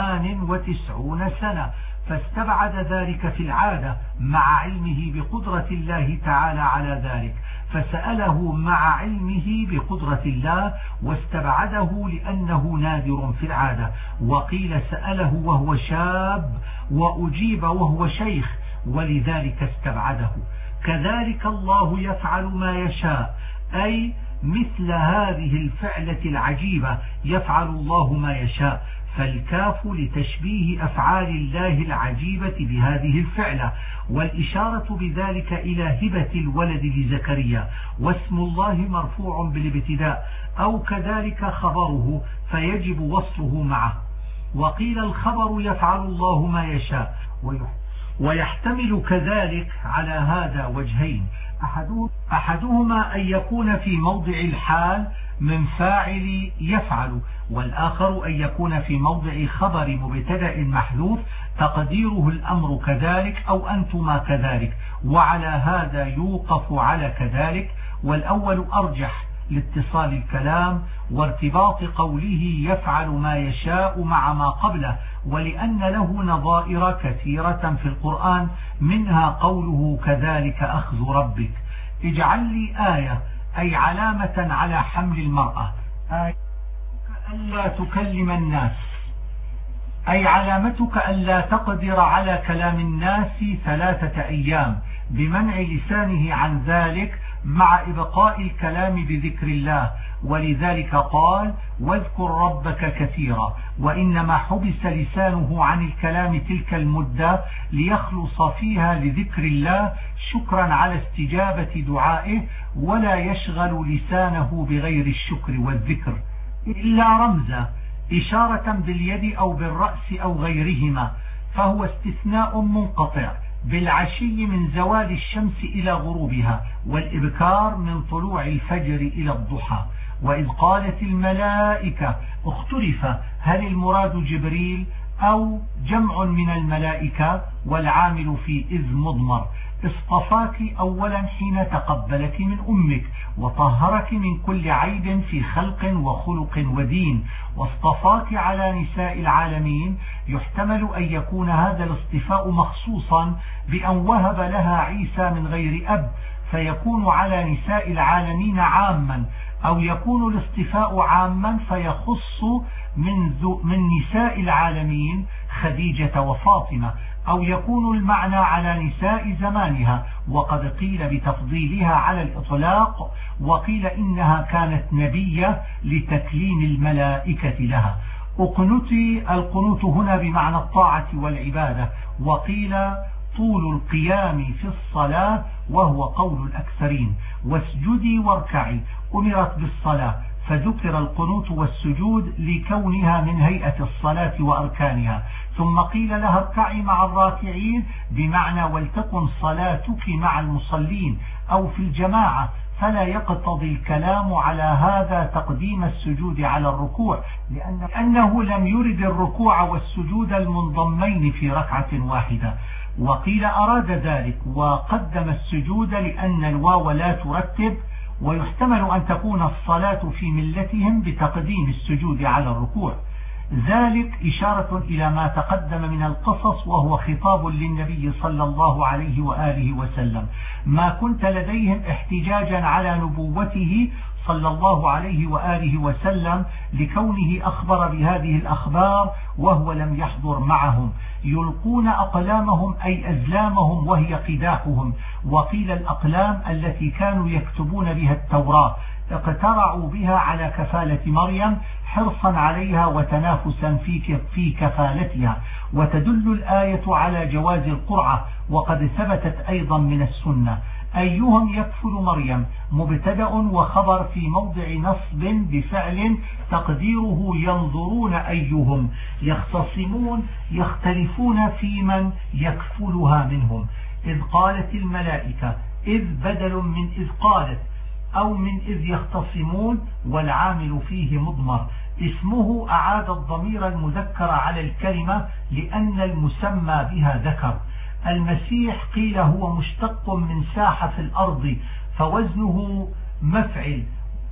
98 سنة، فاستبعد ذلك في العادة مع علمه بقدرة الله تعالى على ذلك، فسأله مع علمه بقدرة الله، واستبعده لأنه نادر في العادة. وقيل سأله وهو شاب، وأجيب وهو شيخ، ولذلك استبعده. كذلك الله يفعل ما يشاء، أي مثل هذه الفعلة العجيبة يفعل الله ما يشاء، فالكاف لتشبيه أفعال الله العجيبة بهذه الفعلة، والإشارة بذلك إلى هبة الولد لزكريا، واسم الله مرفوع بالابتداء، أو كذلك خبره فيجب وصله معه. وقيل الخبر يفعل الله ما يشاء، ويحتمل كذلك على هذا وجهين: أحدهما أن يكون في موضع الحال من فاعل يفعل، والآخر أن يكون في موضع خبر مبتدأ محذوف تقديره الأمر كذلك أو أنتما كذلك، وعلى هذا يوقف على كذلك، والأول أرجح لاتصال الكلام وارتباط قوله يفعل ما يشاء مع ما قبله، ولأن له نظائر كثيرة في القرآن، منها قوله كذلك أخذ ربك. اجعل لي آية أي علامة على حمل المرأة، آية ألا تكلم الناس، أي علامتك ألا تقدر على كلام الناس 3 أيام بمنع لسانه عن ذلك مع إبقاء الكلام بذكر الله، ولذلك قال واذكر ربك كثيرا، وإنما حبس لسانه عن الكلام تلك المدة ليخلص فيها لذكر الله شكرا على استجابة دعائه، ولا يشغل لسانه بغير الشكر والذكر إلا رمزا إشارة باليد أو بالرأس أو غيرهما، فهو استثناء منقطع بالعشي من زوال الشمس إلى غروبها، والإبكار من طلوع الفجر إلى الضحى. وإذ قالت الملائكة اختلف هل المراد جبريل أو جمع من الملائكة، والعامل في إذ مضمر. اصطفاك أولا حين تقبلك من أمك، وطهرك من كل عيب في خلق وخلق ودين، واصطفاك على نساء العالمين. يحتمل أن يكون هذا الاصطفاء مخصوصا بأن وهب لها عيسى من غير أب، فيكون على نساء العالمين عاما، أو يكون الاصطفاء عاما فيخص من نساء العالمين خديجة وفاطمة، أو يكون المعنى على نساء زمانها، وقد قيل بتفضيلها على الإطلاق، وقيل إنها كانت نبية لتكليم الملائكة لها. اقنتي، القنوت هنا بمعنى الطاعة والعبادة، وقيل طول القيام في الصلاة وهو قول الأكثرين. واسجدي واركعي، أمرت بالصلاة فذكر القنوت والسجود لكونها من هيئة الصلاة وأركانها، ثم قيل لها اركعي مع الراكعين بمعنى ولتكن صلاتك مع المصلين أو في الجماعة، فلا يقتضي الكلام على هذا تقديم السجود على الركوع، لأنه لم يرد الركوع والسجود المنضمين في ركعة واحدة. وقيل أراد ذلك وقدم السجود لأن الواو لا ترتب، ويحتمل أن تكون الصلاة في ملتهم بتقديم السجود على الركوع. ذلك إشارة إلى ما تقدم من القصص، وهو خطاب للنبي صلى الله عليه وآله وسلم. ما كنت لديهم احتجاجا على نبوته صلى الله عليه وآله وسلم لكونه أخبر بهذه الأخبار وهو لم يحضر معهم، يلقون أقلامهم أي أزلامهم وهي قداحهم. وقيل الأقلام التي كانوا يكتبون بها التوراة، اقترعوا بها على كفالة مريم حرصا عليها وتنافسا في كفالتها. وتدل الآية على جواز القرعة، وقد ثبتت أيضا من السنة. أيهم يكفل مريم مبتدأ وخبر في موضع نصب بفعل تقديره ينظرون أيهم، يختصمون يختلفون في من يكفلها منهم. إذ قالت الملائكة، إذ بدل من إذ قالت أو من إذ يختصمون، والعامل فيه مضمر. اسمه أعاد الضمير المذكر على الكلمة لأن المسمى بها ذكر. المسيح قيل هو مشتق من ساحة في الأرض فوزنه مفعل،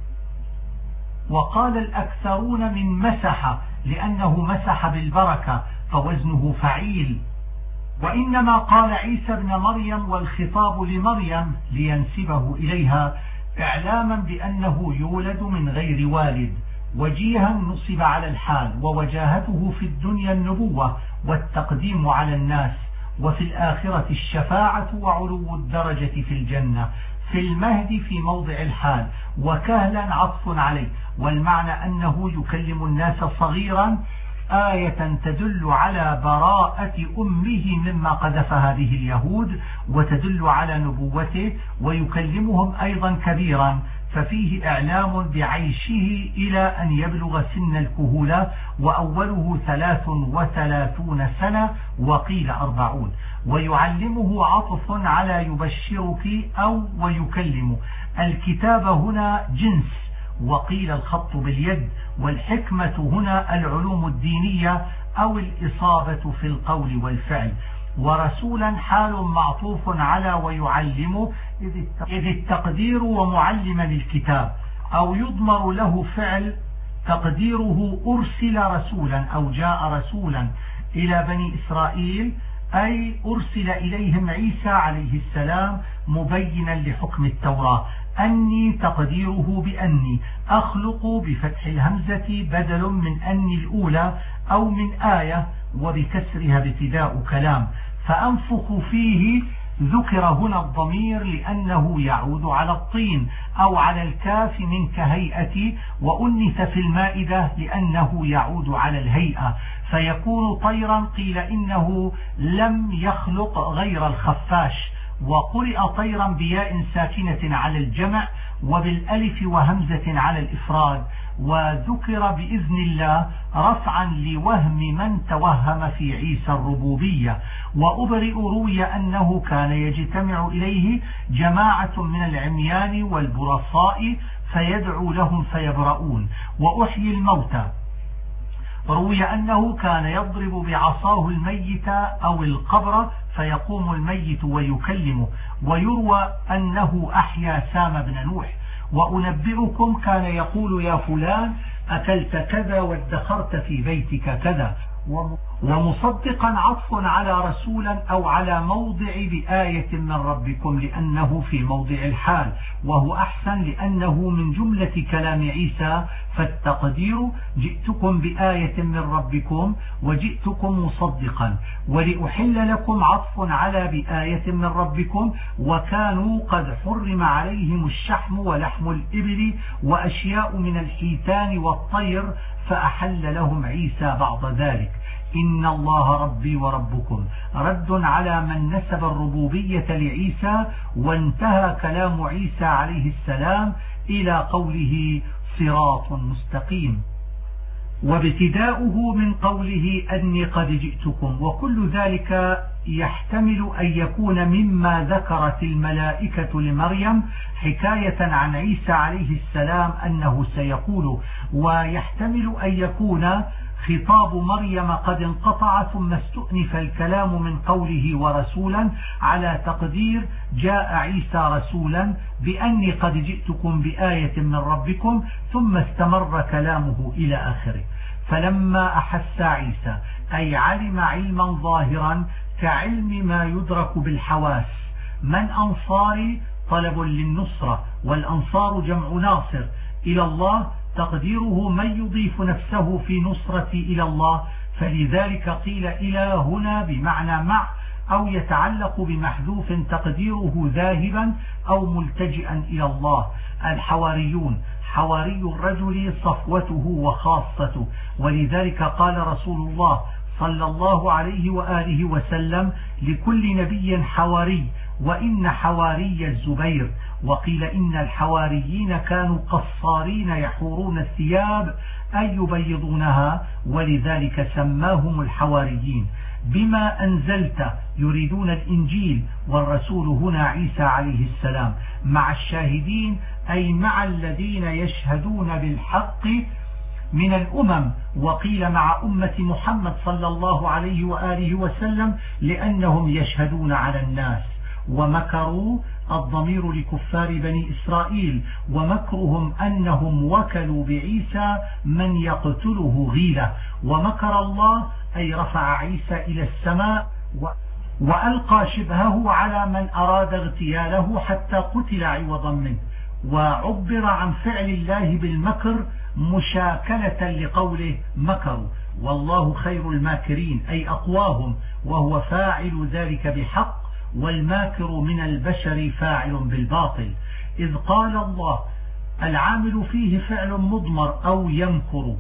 وقال الأكثرون من مسح لأنه مسح بالبركة فوزنه فعيل. وإنما قال عيسى ابن مريم والخطاب لمريم لينسبه إليها إعلاما بأنه يولد من غير والد. وجيها نصب على الحال، ووجاهته في الدنيا النبوة والتقديم على الناس، وفي الآخرة الشفاعة وعلو الدرجة في الجنة، في المهد في موضع الحال، وكهلا عطف عليه، والمعنى أنه يكلم الناس صغيرا، آية تدل على براءة أمه مما قذفها به اليهود وتدل على نبوته، ويكلمهم أيضا كبيرا، ففيه إعلام بعيشه إلى أن يبلغ سن الكهولة، وأوله 33 سنة وقيل 40. ويعلمه عطف على يبشرك أو ويكلم. الكتاب هنا جنس، وقيل الخط باليد، والحكمة هنا العلوم الدينية أو الإصابة في القول والفعل. ورسولا حال معطوف على ويعلمه، إذ التقدير ومعلما للكتاب، أو يضمر له فعل تقديره أرسل رسولا أو جاء رسولا إلى بني إسرائيل، أي أرسل إليهم عيسى عليه السلام مبينا لحكم التوراة. أني تقديره بأني أخلق بفتح الهمزة بدل من أني الأولى أو من آية، وبكسرها ابتداء كلام. فأنفخ فيه ذكر هنا الضمير لأنه يعود على الطين أو على الكاف من كهيئة، وأنث في المائدة لأنه يعود على الهيئة، فيكون طيرا. قيل إنه لم يخلق غير الخفاش، وقرئ طيرا بياء ساكنة على الجمع وبالألف وهمزة على الإفراد. وذكر بإذن الله رفعا لوهم من توهم في عيسى الربوبية. وأبرئ روي أنه كان يجتمع إليه جماعة من العميان والبرصاء فيدعو لهم فيبرؤون. وأحيي الموتى روي أنه كان يضرب بعصاه الميت أو القبر فيقوم الميت ويكلمه. ويروى أنه أحيا سام بن نوح. وأنبئكم كان يقول يا فلان أكلت كذا وادخرت في بيتك كذا. ومصدقا عطف على رسولا أو على موضع بآية من ربكم لأنه في موضع الحال، وهو أحسن لأنه من جملة كلام عيسى. فالتقدير جئتكم بآية من ربكم وجئتكم مصدقا. ولأحل لكم عطف على بآية من ربكم، وكانوا قد حرم عليهم الشحم ولحم الإبل وأشياء من الحيتان والطير، فأحل لهم عيسى بعض ذلك. إن الله ربي وربكم رد على من نسب الربوبية لعيسى. وانتهى كلام عيسى عليه السلام إلى قوله صراط مستقيم، وابتداؤه من قوله أني قد جئتكم. وكل ذلك يحتمل أن يكون مما ذكرت الملائكة لمريم حكاية عن عيسى عليه السلام أنه سيقول، ويحتمل أن يكون خطاب مريم قد انقطع ثم استؤنف الكلام من قوله ورسولا على تقدير جاء عيسى رسولا بأني قد جئتكم بآية من ربكم، ثم استمر كلامه إلى آخره. فلما أحس عيسى أي علم علما ظاهرا كعلم ما يدرك بالحواس. من أنصاري طلب للنصرة، والأنصار جمع ناصر إلى الله، تقديره من يضيف نفسه في نصرة إلى الله. فلذلك قيل إلى هنا بمعنى مع، أو يتعلق بمحذوف تقديره ذاهبا أو ملتجئا إلى الله. الحواريون حواري الرجل صفوته وخاصته، ولذلك قال رسول الله صلى الله عليه وآله وسلم لكل نبي حواري، وإن حواري الزبير. وقيل إن الحواريين كانوا قصارين يحورون الثياب أي يبيضونها، ولذلك سماهم الحواريين. بما أنزلت يريدون الإنجيل، والرسول هنا عيسى عليه السلام، مع الشاهدين أي مع الذين يشهدون بالحق من الأمم. وقيل مع أمة محمد صلى الله عليه وآله وسلم لأنهم يشهدون على الناس. ومكروا الضمير لكفار بني إسرائيل، ومكرهم أنهم وكلوا بعيسى من يقتله غيلة. ومكر الله أي رفع عيسى إلى السماء وألقى شبهه على من أراد اغتياله حتى قتل عوضا منه. وعبر عن فعل الله بالمكر مشاكلة لقوله مكروا، والله خير الماكرين أي أقواهم، وهو فاعل ذلك بحق، والماكر من البشر فاعل بالباطل. إذ قال الله العامل فيه فعل مضمر أو يمكر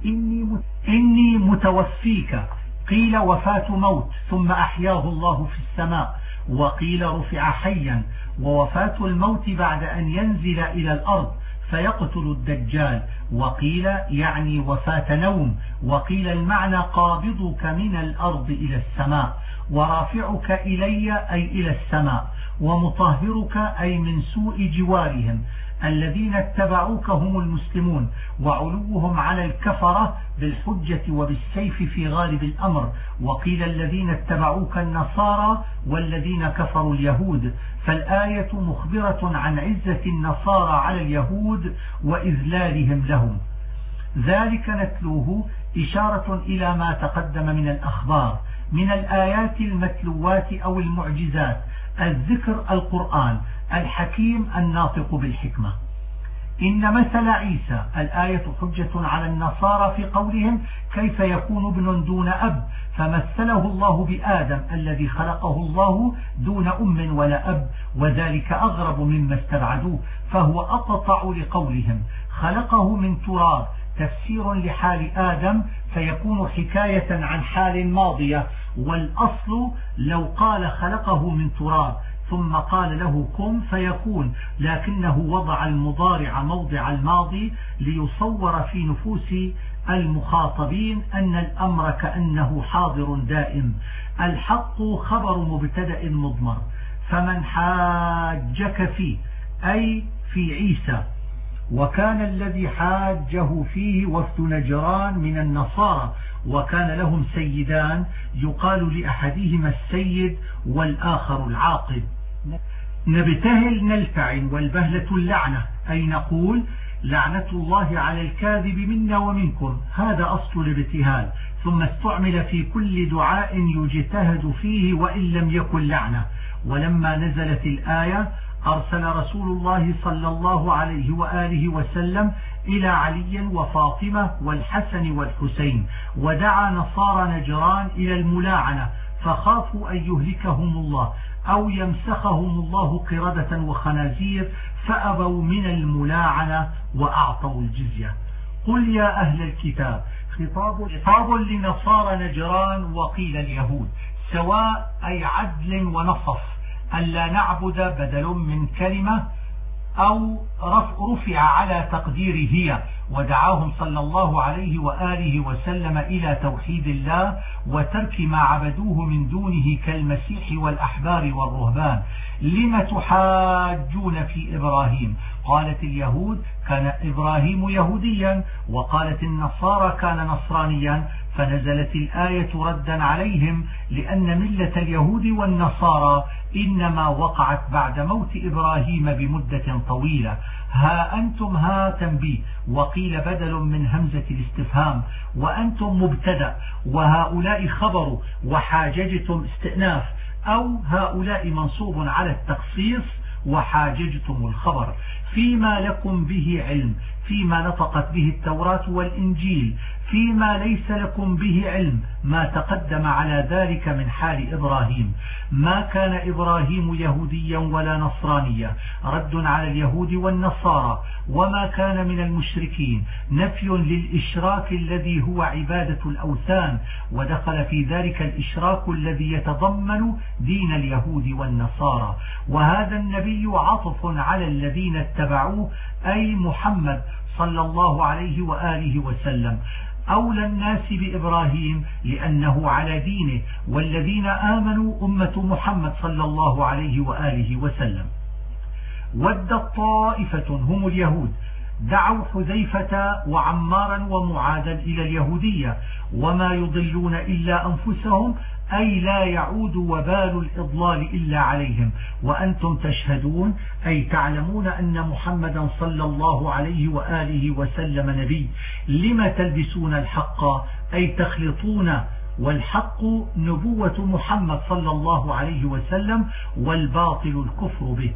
إني متوفيك، قيل وفاة موت ثم أحياه الله في السماء، وقيل رفع حيا، ووفاة الموت بعد أن ينزل إلى الأرض فيقتل الدجال، وقيل يعني وفاة نوم، وقيل المعنى قابضك من الأرض إلى السماء، ورافعك إلي أي إلى السماء، ومطهرك أي من سوء جوارهم. الذين اتبعوك هم المسلمون، وعلوهم على الكفرة بالحجة وبالسيف في غالب الأمر. وقيل الذين اتبعوك النصارى والذين كفروا اليهود، فالآية مخبرة عن عزة النصارى على اليهود وإذلالهم لهم. ذلك نتلوه إشارة إلى ما تقدم من الأخبار من الآيات المتلوات أو المعجزات. الذكر القرآن الحكيم الناطق بالحكمة. إن مثل عيسى الآية حجة على النصارى في قولهم كيف يكون ابن دون أب، فمثله الله بآدم الذي خلقه الله دون أم ولا أب، وذلك أغرب مما استبعدوه، فهو أقطع لقولهم خلقه من تراب تفسير لحال آدم، فيكون حكاية عن حال ماضية، والأصل لو قال خلقه من تراب ثم قال له كن فيكون، لكنه وضع المضارع موضع الماضي ليصور في نفوس المخاطبين أن الأمر كأنه حاضر دائم. الحق خبر مبتدأ مضمر. فمن حاجك فيه أي في عيسى. وكان الذي حاجه فيه وفد نجران من النصارى، وكان لهم سيدان يقال لأحدهما السيد والآخر العاقب. نبتهل نلتعن، والبهلة اللعنة، أي نقول لعنة الله على الكاذب منا ومنكم، هذا أصل الابتهال، ثم استعمل في كل دعاء يجتهد فيه وإن لم يكن لعنة. ولما نزلت الآية أرسل رسول الله صلى الله عليه وآله وسلم إلى علي وفاطمة والحسن والحسين، ودعا نصارى نجران إلى الملاعنة، فخافوا أن يهلكهم الله أو يمسخهم الله قردة وخنازير، فأبوا من الملاعنة وأعطوا الجزية. قل يا أهل الكتاب، خطاب لنصارى نجران وقيل اليهود، سواء أي عدل ونصف، ألا نعبد بدل من كلمة أو رفع على تقدير هي، ودعاهم صلى الله عليه وآله وسلم إلى توحيد الله وترك ما عبدوه من دونه كالمسيح والأحبار والرهبان. لم تحاجون في إبراهيم؟ قالت اليهود كان إبراهيم يهوديا، وقالت النصارى كان نصرانيا، فنزلت الآية ردا عليهم، لأن ملة اليهود والنصارى إنما وقعت بعد موت إبراهيم بمدة طويلة. ها أنتم ها تنبيه، وقيل بدل من همزة الاستفهام، وأنتم مبتدأ، وهؤلاء خبر، وحاججتم استئناف، أو هؤلاء منصوب على التخصيص وحاججتم الخبر. فيما لكم به علم، فيما نطقت به التوراة والإنجيل، فيما ليس لكم به علم، ما تقدم على ذلك من حال إبراهيم. ما كان إبراهيم يهوديا ولا نصرانيا، رد على اليهود والنصارى، وما كان من المشركين، نفي للإشراك الذي هو عبادة الأوثان، ودخل في ذلك الإشراك الذي يتضمن دين اليهود والنصارى. وهذا النبي عطف على الذين اتبعوه، أي محمد صلى الله عليه وآله وسلم، أولى الناس بإبراهيم لأنه على دينه، والذين آمنوا أمة محمد صلى الله عليه وآله وسلم. ودت طائفة هم اليهود دعوا حذيفة وعمارا ومعاذا إلى اليهودية، وما يضلون إلا أنفسهم، أي لا يعود وبال الإضلال إلا عليهم، وأنتم تشهدون أي تعلمون أن محمدا صلى الله عليه وآله وسلم نبي. لما تلبسون الحق أي تخلطون، والحق نبوة محمد صلى الله عليه وسلم، والباطل الكفر به.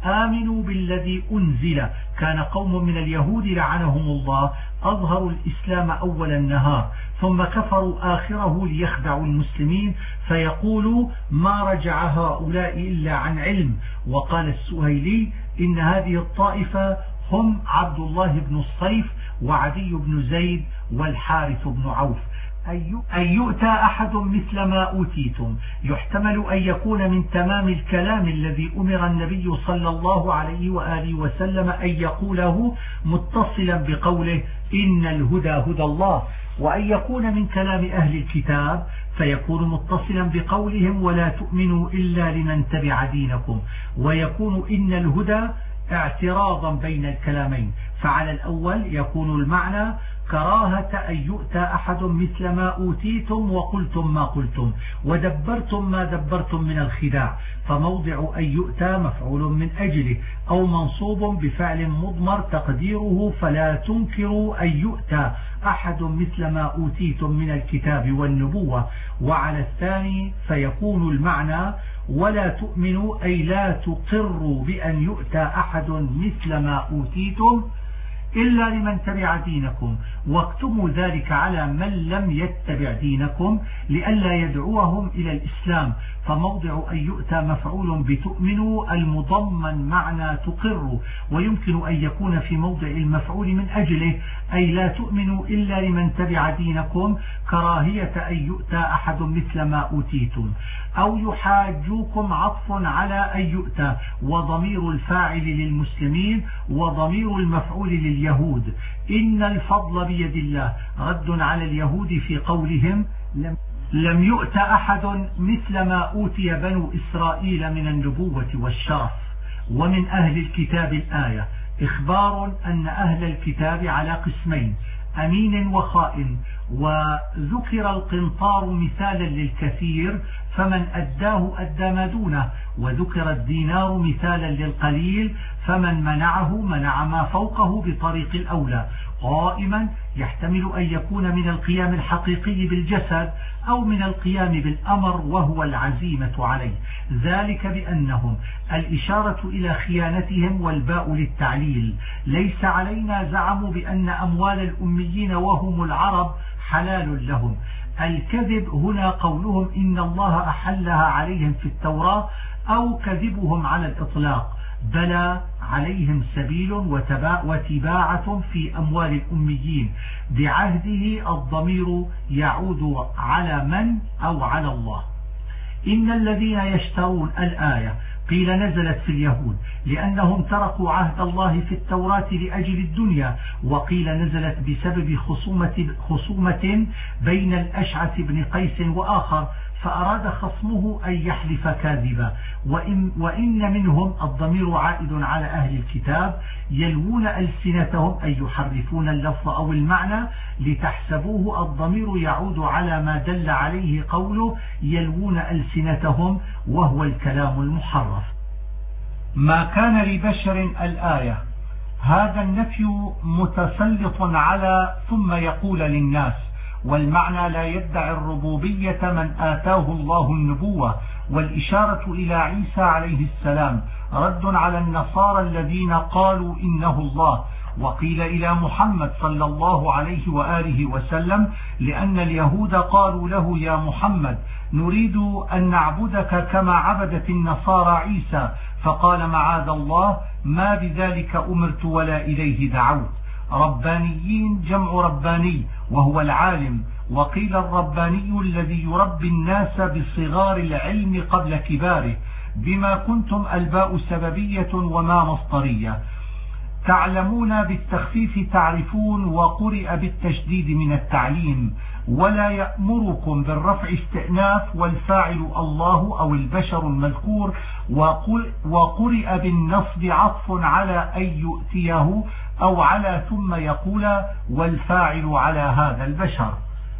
آمنوا بالذي أنزل. كان قوم من اليهود لعنهم الله أظهروا الإسلام أول النهار ثم كفروا آخره ليخدعوا المسلمين فيقولوا ما رجع هؤلاء إلا عن علم. وقال السهيلي إن هذه الطائفة هم عبد الله بن الصيف وعدي بن زيد والحارث بن عوف. أن يؤتى أحد مثل ما أوتيتم يحتمل أن يكون من تمام الكلام الذي أمر النبي صلى الله عليه وآله وسلم أن يقوله متصلا بقوله إن الهدى هدى الله، وأن يكون من كلام أهل الكتاب فيكون متصلا بقولهم ولا تؤمنوا إلا لمن تبع دينكم، ويكون إن الهدى اعتراضا بين الكلامين. فعلى الأول يكون المعنى كراهة أن يؤتى أحد مثل ما أوتيتم وقلتم ما قلتم ودبرتم ما دبرتم من الخداع، فموضع أن يؤتى مفعول من أجله أو منصوب بفعل مضمر تقديره فلا تنكروا أن يؤتى أحد مثل ما أوتيتم من الكتاب والنبوة. وعلى الثاني فيكون المعنى ولا تؤمنوا أي لا تقروا بأن يؤتى أحد مثل ما أوتيتم إلا لمن تبع دينكم، واكتموا ذلك على من لم يتبع دينكم لئلا يدعوهم إلى الإسلام. فموضع أن يؤتى مفعول بتؤمنوا المضمن معنى تقروا، ويمكن أن يكون في موضع المفعول من أجله أي لا تؤمنوا إلا لمن تبع دينكم كراهية أن يؤتى أحد مثل ما أوتيتم. أو يحاجوكم عطف على أن يؤتى وضمير الفاعل للمسلمين وضمير المفعول لليهود. إن الفضل بيد الله رد على اليهود في قولهم لم يؤت أحد مثل ما أوتي بنو إسرائيل من النبوة والشرف. ومن أهل الكتاب الآية إخبار أن أهل الكتاب على قسمين أمين وخائن، وذكر القنطار مثالا للكثير فمن أداه أدى ما دونه، وذكر الدينار مثالا للقليل فمن منعه منع ما فوقه بطريق الأولى. قائما يحتمل أن يكون من القيام الحقيقي بالجسد أو من القيام بالأمر وهو العزيمة عليه، ذلك بأنهم الإشارة إلى خيانتهم والباء للتعليل. ليس علينا زعم بأن أموال الأميين وهم العرب حلال لهم. الكذب هنا قولهم إن الله أحلها عليهم في التوراة أو كذبهم على الإطلاق، بلى عليهم سبيل وتباعة في أموال الأميين. بعهده الضمير يعود على من أو على الله. إن الذين يشترون الآية قيل نزلت في اليهود لأنهم تركوا عهد الله في التوراة لأجل الدنيا، وقيل نزلت بسبب خصومة بين الأشعث بن قيس وآخر فأراد خصمه أن يحلف كاذبا. وإن منهم الضمير عائد على أهل الكتاب يلوون ألسنتهم أي يحرفون اللفظ أو المعنى لتحسبوه. الضمير يعود على ما دل عليه قوله يلوون ألسنتهم وهو الكلام المحرف. ما كان لبشر الآية هذا النفي متسلط على ثم يقول للناس، والمعنى لا يدعي الربوبية من آتاه الله النبوة، والإشارة إلى عيسى عليه السلام رد على النصارى الذين قالوا إنه الله. وقيل إلى محمد صلى الله عليه وآله وسلم لأن اليهود قالوا له يا محمد نريد أن نعبدك كما عبدت النصارى عيسى، فقال معاذ الله ما بذلك أمرت ولا إليه دعوت. ربانيين جمع رباني وهو العالم، وقيل الرباني الذي يربي الناس بصغار العلم قبل كباره، بما كنتم الباء سببية وما مصدرية. تعلمون بالتخفيف تعرفون، وقرئ بالتشديد من التعليم. ولا يأمركم بالرفع استئناف والفاعل الله أو البشر المذكور، وقرئ بالنصب عطف على أن يؤتيه أو على ثم يقول والفاعل على هذا البشر.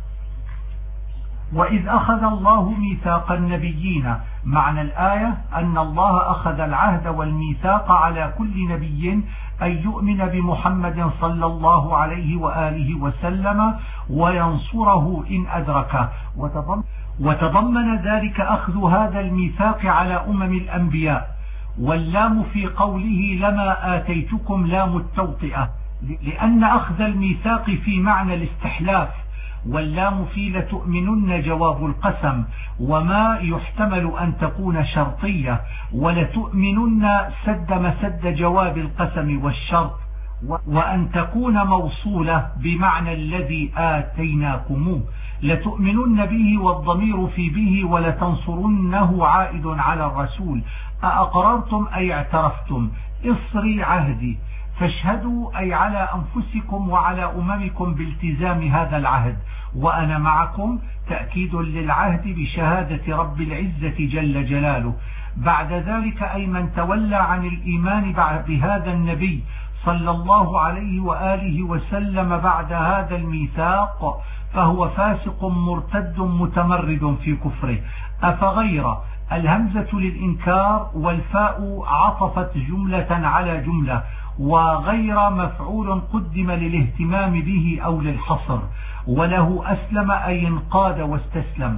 وإذ أخذ الله ميثاق النبيين، معنى الآية أن الله أخذ العهد والميثاق على كل نبي أن يؤمن بمحمد صلى الله عليه وآله وسلم وينصره إن أدركه، وتضمن ذلك أخذ هذا الميثاق على أمم الأنبياء، واللام في قوله لما آتيتكم لام التوطئة، لأن أخذ الميثاق في معنى الاستحلاف، واللام في لتؤمنن جواب القسم، وما يحتمل أن تكون شرطية، ولتؤمنن سد مسد جواب القسم والشرط، وأن تكون موصولة بمعنى الذي آتيناكموه. لتؤمنن به والضمير في به، ولتنصرنه عائد على الرسول. أأقررتم أي اعترفتم، إصري عهدي، فاشهدوا أي على أنفسكم وعلى أممكم بالتزام هذا العهد، وأنا معكم تأكيد للعهد بشهادة رب العزة جل جلاله. بعد ذلك أي من تولى عن الإيمان بهذا النبي صلى الله عليه وآله وسلم بعد هذا الميثاق فهو فاسق مرتد متمرد في كفره. أفغير الهمزة للإنكار، والفاء عطفت جملة على جملة، وغير مفعول قدم للاهتمام به أو للحصر. وله أسلم أي انقاد واستسلم.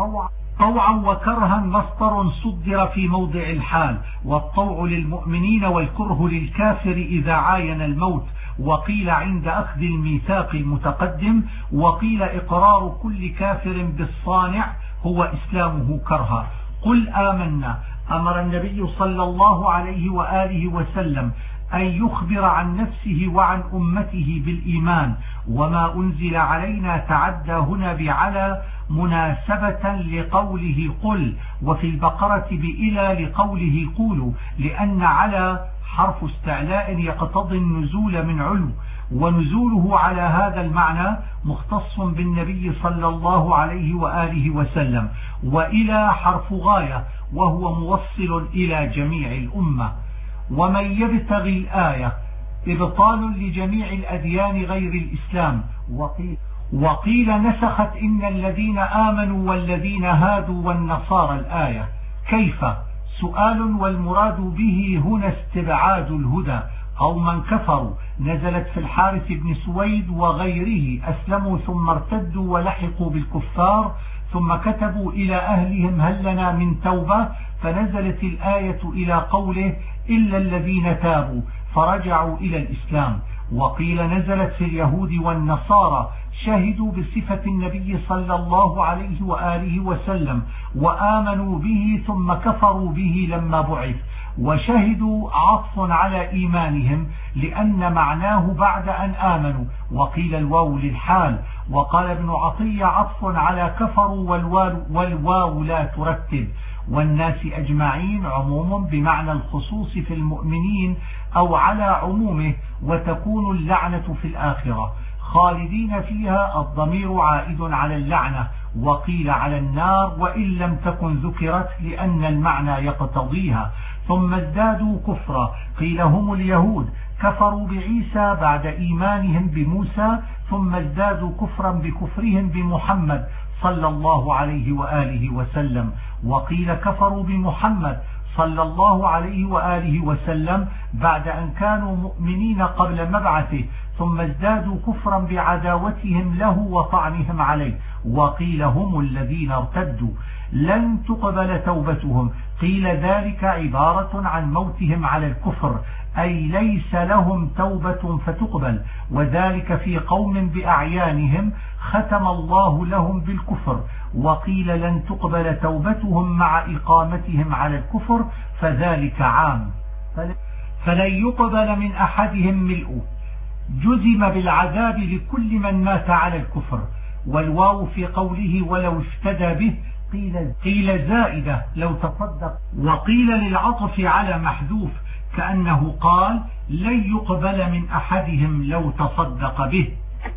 طوعا وكرها مصدر صدر في موضع الحال، والطوع للمؤمنين والكره للكافر إذا عاين الموت، وقيل عند أخذ الميثاق المتقدم، وقيل إقرار كل كافر بالصانع هو إسلامه كرها. قل آمنا، أمر النبي صلى الله عليه وآله وسلم أن يخبر عن نفسه وعن أمته بالإيمان، وما أنزل علينا تعدى هنا بعلى مناسبة لقوله قل، وفي البقرة بإلى لقوله قولوا، لأن على حرف استعلاء يقتضي النزول من علو، ونزوله على هذا المعنى مختص بالنبي صلى الله عليه وآله وسلم. وإلى حرف غاية، وهو موصل إلى جميع الأمة. ومن يبتغي الآية إبطال لجميع الأديان غير الإسلام. وقيل نسخت إن الذين آمنوا والذين هادوا والنصارى الآية. كيف؟ سؤال، والمراد به هنا استبعاد الهدى. قوما كفروا نزلت في الحارث بن سويد وغيره، أسلموا ثم ارتدوا ولحقوا بالكفار، ثم كتبوا إلى أهلهم هل لنا من توبة، فنزلت الآية إلى قوله إلا الذين تابوا فرجعوا إلى الإسلام. وقيل نزلت في اليهود والنصارى، شهدوا بصفة النبي صلى الله عليه وآله وسلم وآمنوا به ثم كفروا به لما بعث، وشهدوا عطف على إيمانهم لأن معناه بعد أن آمنوا. وقيل الواو للحال. وقال ابن عطية عطف على كفروا والواو لا ترتب. والناس أجمعين عموم بمعنى الخصوص في المؤمنين أو على عمومه، وتكون اللعنة في الآخرة. خالدين فيها الضمير عائد على اللعنة، وقيل على النار وإن لم تكن ذكرت لأن المعنى يقتضيها. ثم ازدادوا كفرا، قيل هم اليهود كفروا بعيسى بعد إيمانهم بموسى، ثم ازدادوا كفرا بكفرهم بمحمد صلى الله عليه وآله وسلم. وقيل كفروا بمحمد صلى الله عليه وآله وسلم بعد أن كانوا مؤمنين قبل مبعثه، ثم ازدادوا كفرا بعداوتهم له وطعنهم عليه. وقيل هم الذين ارتدوا لن تقبل توبتهم، قيل ذلك عبارة عن موتهم على الكفر، أي ليس لهم توبة فتقبل، وذلك في قوم بأعيانهم ختم الله لهم بالكفر. وقيل لن تقبل توبتهم مع إقامتهم على الكفر، فذلك عام، فلن يقبل من أحدهم ملء، جزم بالعذاب لكل من مات على الكفر. والواو في قوله ولو افتدى به قيل زائدة لو تصدق، وقيل للعطف على محذوف كأنه قال لن يقبل من أحدهم لو تصدق به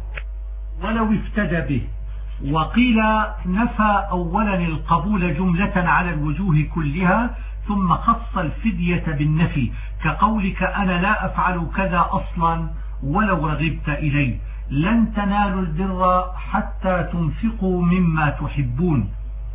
ولو افتدى به. وقيل نفى أولا القبول جملة على الوجوه كلها، ثم خص الفدية بالنفي، كقولك أنا لا أفعل كذا أصلا ولو رغبت إليه. لن تنالوا البر حتى تنفقوا مما تحبون،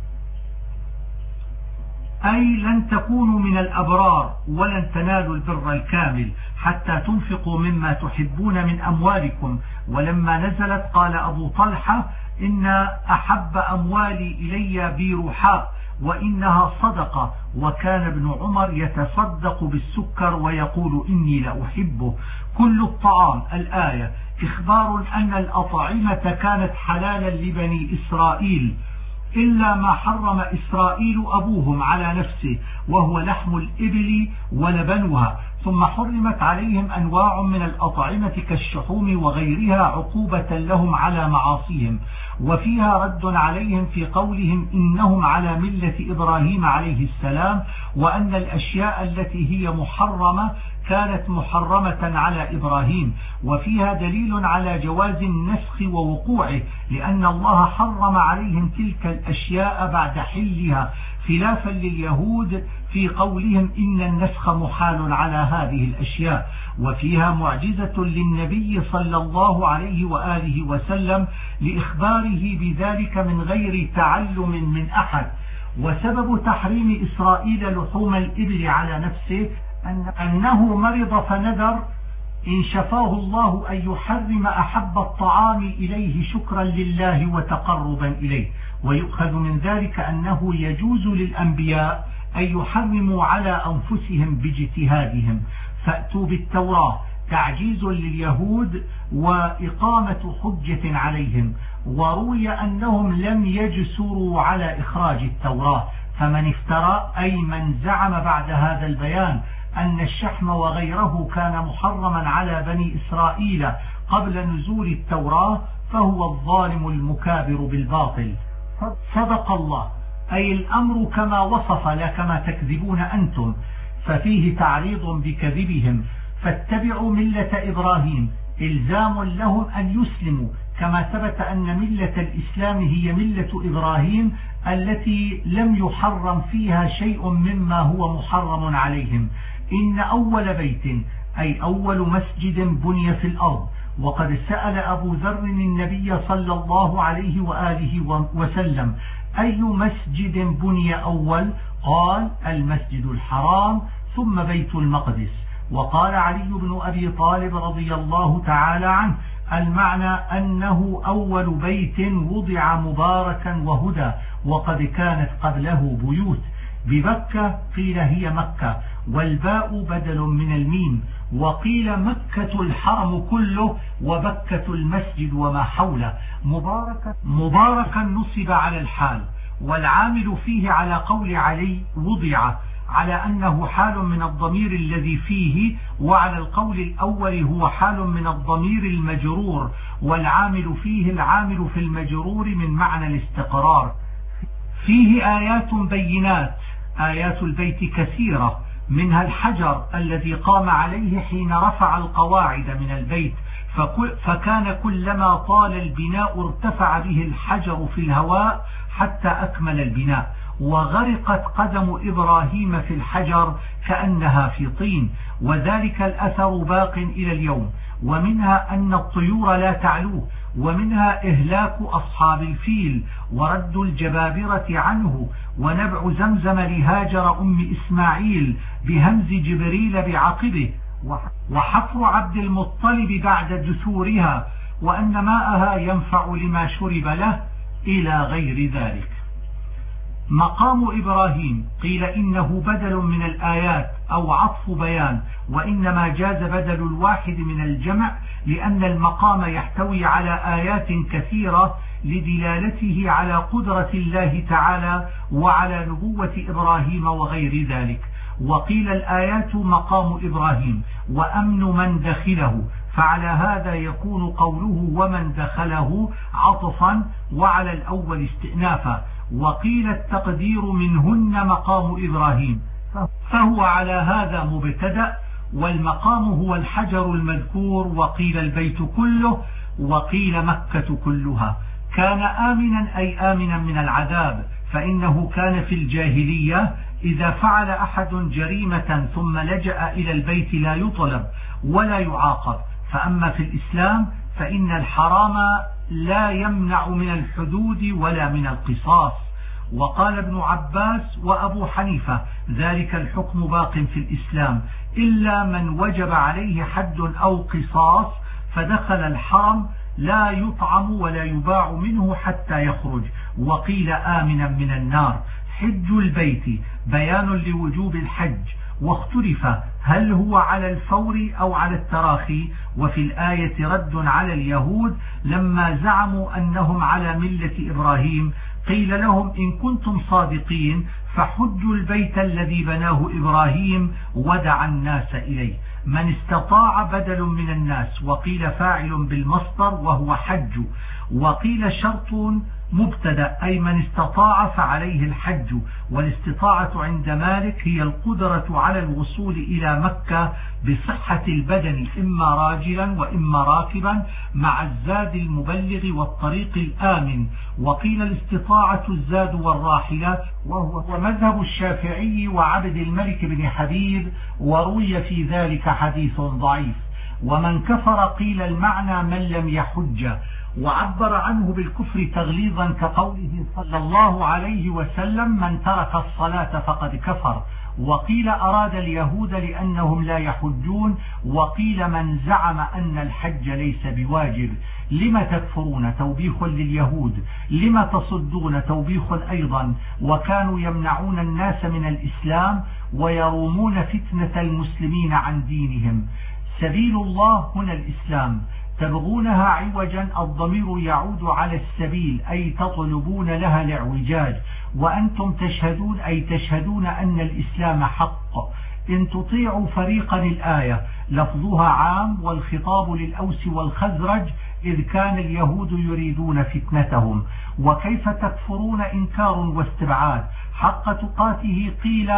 أي لن تكونوا من الأبرار ولن تنالوا البر الكامل حتى تنفقوا مما تحبون من أموالكم. ولما نزلت قال أبو طلحة إن أحب أموالي إلي بيرحاء، وإنها صدقة. وكان ابن عمر يتصدق بالسكر ويقول إني لأحبه. كل الطعام الآية إخبار أن الأطعمة كانت حلالا لبني إسرائيل إلا ما حرم إسرائيل أبوهم على نفسه وهو لحم الإبل ولبنها، ثم حرمت عليهم أنواع من الأطعمة كالشحوم وغيرها عقوبة لهم على معاصيهم. وفيها رد عليهم في قولهم إنهم على ملة إبراهيم عليه السلام، وأن الأشياء التي هي محرمة كانت محرمة على إبراهيم. وفيها دليل على جواز النسخ ووقوعه، لأن الله حرم عليهم تلك الأشياء بعد حلها، خلافا لليهود في قولهم إن النسخ محال على هذه الأشياء. وفيها معجزة للنبي صلى الله عليه وآله وسلم لإخباره بذلك من غير تعلم من أحد. وسبب تحريم إسرائيل لحوم الإبل على نفسه أنه مرض فنذر إن شفاه الله أن يحرم أحب الطعام إليه شكرا لله وتقربا إليه. ويؤخذ من ذلك أنه يجوز للأنبياء أن يحرموا على أنفسهم باجتهادهم. فأتوا بالتوراة تعجيز لليهود وإقامة حجة عليهم. وروي أنهم لم يجسروا على إخراج التوراة، فمن افترى أي من زعم بعد هذا البيان أن الشحم وغيره كان محرما على بني إسرائيل قبل نزول التوراة فهو الظالم المكابر بالباطل. صدق الله، أي الأمر كما وصف لا كما تكذبون أنتم، ففيه تعريض بكذبهم. فاتبعوا ملة إبراهيم إلزام لهم أن يسلموا، كما ثبت أن ملة الإسلام هي ملة إبراهيم التي لم يحرم فيها شيء مما هو محرم عليهم. إن أول بيت أي أول مسجد بني في الأرض. وقد سأل أبو ذر النبي صلى الله عليه وآله وسلم أي مسجد بني أول؟ قال المسجد الحرام ثم بيت المقدس. وقال علي بن أبي طالب رضي الله تعالى عنه المعنى أنه أول بيت وضع مباركا وهدى، وقد كانت قبله بيوت. ببكة قيل هي مكة، والباء بدل من الميم. وقيل مكة الحرم كله وبكة المسجد وما حوله. مباركا نصب على الحال، والعامل فيه على قول علي وضع على أنه حال من الضمير الذي فيه، وعلى القول الأول هو حال من الضمير المجرور، والعامل فيه العامل في المجرور من معنى الاستقرار. فيه آيات بينات، آيات البيت كثيرة، منها الحجر الذي قام عليه حين رفع القواعد من البيت، فكان كلما طال البناء ارتفع به الحجر في الهواء حتى أكمل البناء. وغرقت قدم إبراهيم في الحجر كأنها في طين، وذلك الأثر باق إلى اليوم. ومنها أن الطيور لا تعلوه، ومنها إهلاك أصحاب الفيل ورد الجبابرة عنه، ونبع زمزم لهاجر أم إسماعيل بهمز جبريل بعقبه، وحفر عبد المطلب بعد دثورها، وأن ماءها ينفع لما شرب له، إلى غير ذلك. مقام إبراهيم قيل إنه بدل من الآيات أو عطف بيان، وإنما جاز بدل الواحد من الجمع، لأن المقام يحتوي على آيات كثيرة لدلالته على قدرة الله تعالى وعلى نبوة إبراهيم وغير ذلك. وقيل الآيات مقام إبراهيم وأمن من دخله، فعلى هذا يكون قوله ومن دخله عطفا وعلى الأول استئنافا. وقيل التقدير منهن مقام إبراهيم، فهو على هذا مبتدأ، والمقام هو الحجر المذكور. وقيل البيت كله، وقيل مكة كلها. كان آمنا أي آمنا من العذاب، فإنه كان في الجاهلية إذا فعل أحد جريمة ثم لجأ إلى البيت لا يطلب ولا يعاقب. فأما في الإسلام فإن الحرام لا يمنع من الحدود ولا من القصاص. وقال ابن عباس وأبو حنيفة ذلك الحكم باق في الإسلام إلا من وجب عليه حد أو قصاص فدخل الحرم لا يطعم ولا يباع منه حتى يخرج. وقيل آمنا من النار، حج البيت بيان لوجوب الحج، واختلف هل هو على الفور أو على التراخي. وفي الآية رد على اليهود لما زعموا أنهم على ملة إبراهيم، قيل لهم إن كنتم صادقين فحجوا البيت الذي بناه إبراهيم ودعا الناس إليه. من استطاع بدل من الناس، وقيل فاعل بالمصدر وهو حج، وقيل شرط مبتدأ أي من استطاع فعليه الحج. والاستطاعة عند مالك هي القدرة على الوصول إلى مكة بصحة البدن إما راجلا وإما راكبا مع الزاد المبلغ والطريق الآمن. وقيل الاستطاعة الزاد والراحلة، وهو مذهب الشافعي وعبد الملك بن حبيب، وروي في ذلك حديث ضعيف. ومن كفر قيل المعنى من لم يحج، وعبر عنه بالكفر تغليظا كقوله صلى الله عليه وسلم من ترك الصلاة فقد كفر. وقيل أراد اليهود لأنهم لا يحجون، وقيل من زعم أن الحج ليس بواجب. لم تكفرون توبيخ لليهود، لم تصدون توبيخ أيضا، وكانوا يمنعون الناس من الإسلام ويرومون فتنة المسلمين عن دينهم. سبيل الله هنا الإسلام، تبغونها عوجا، الضمير يعود على السبيل أي تطلبون لها الاعوجاج، وأنتم تشهدون أي تشهدون أن الإسلام حق. إن تطيعوا فريقا الآية لفظها عام، والخطاب للأوس والخزرج إذ كان اليهود يريدون فتنتهم. وكيف تكفرون إنكار واستبعاد حق تقاته، قيل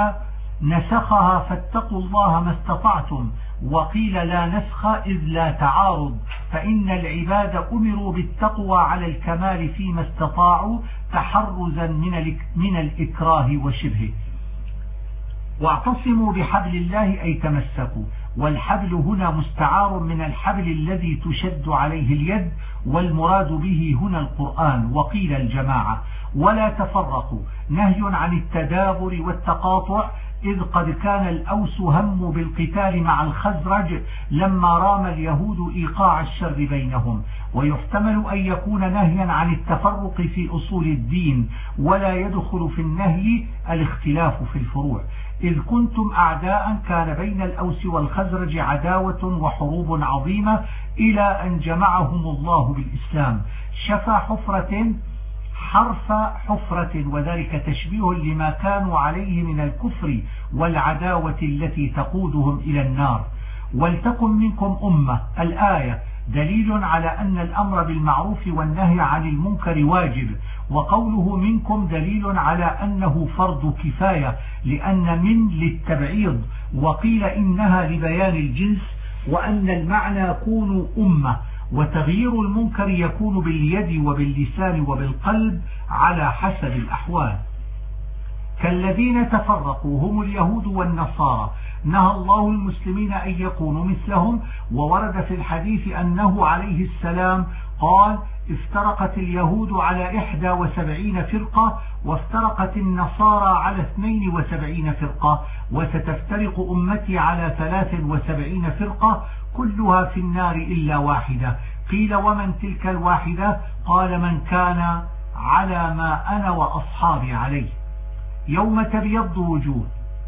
نسخها فاتقوا الله ما استطعتم، وقيل لا نسخ إذ لا تعارض، فإن العباد أمروا بالتقوى على الكمال فيما استطاعوا تحرزا من الإكراه وشبهه. واعتصموا بحبل الله أي تمسكوا، والحبل هنا مستعار من الحبل الذي تشد عليه اليد، والمراد به هنا القرآن. وقيل الجماعة. ولا تفرقوا نهي عن التدابر والتقاطع، إذ قد كان الأوس هم بالقتال مع الخزرج لما رام اليهود إيقاع الشر بينهم. ويحتمل أن يكون نهيا عن التفرق في أصول الدين، ولا يدخل في النهي الاختلاف في الفروع. إذ كنتم أعداء كان بين الأوس والخزرج عداوة وحروب عظيمة إلى أن جمعهم الله بالإسلام. شفا حفرة حرف حفرة، وذلك تشبيه لما كانوا عليه من الكفر والعداوة التي تقودهم إلى النار. ولتكن منكم أمة الآية دليل على أن الأمر بالمعروف والنهي عن المنكر واجب، وقوله منكم دليل على أنه فرض كفاية لأن من للتبعيض، وقيل إنها لبيان الجنس، وأن المعنى كونوا أمة. وتغيير المنكر يكون باليد وباللسان وبالقلب على حسب الأحوال. كالذين تفرقوا هم اليهود والنصارى، نهى الله المسلمين أن يكونوا مثلهم. وورد في الحديث أنه عليه السلام قال افترقت اليهود على 71 فرقة، وافترقت النصارى على 72 فرقة، وستفترق أمتي على 73 فرقة كلها في النار إلا واحدة. قيل ومن تلك الواحدة؟ قال من كان على ما أنا وأصحابي عليه. يوم تبيض وجوه،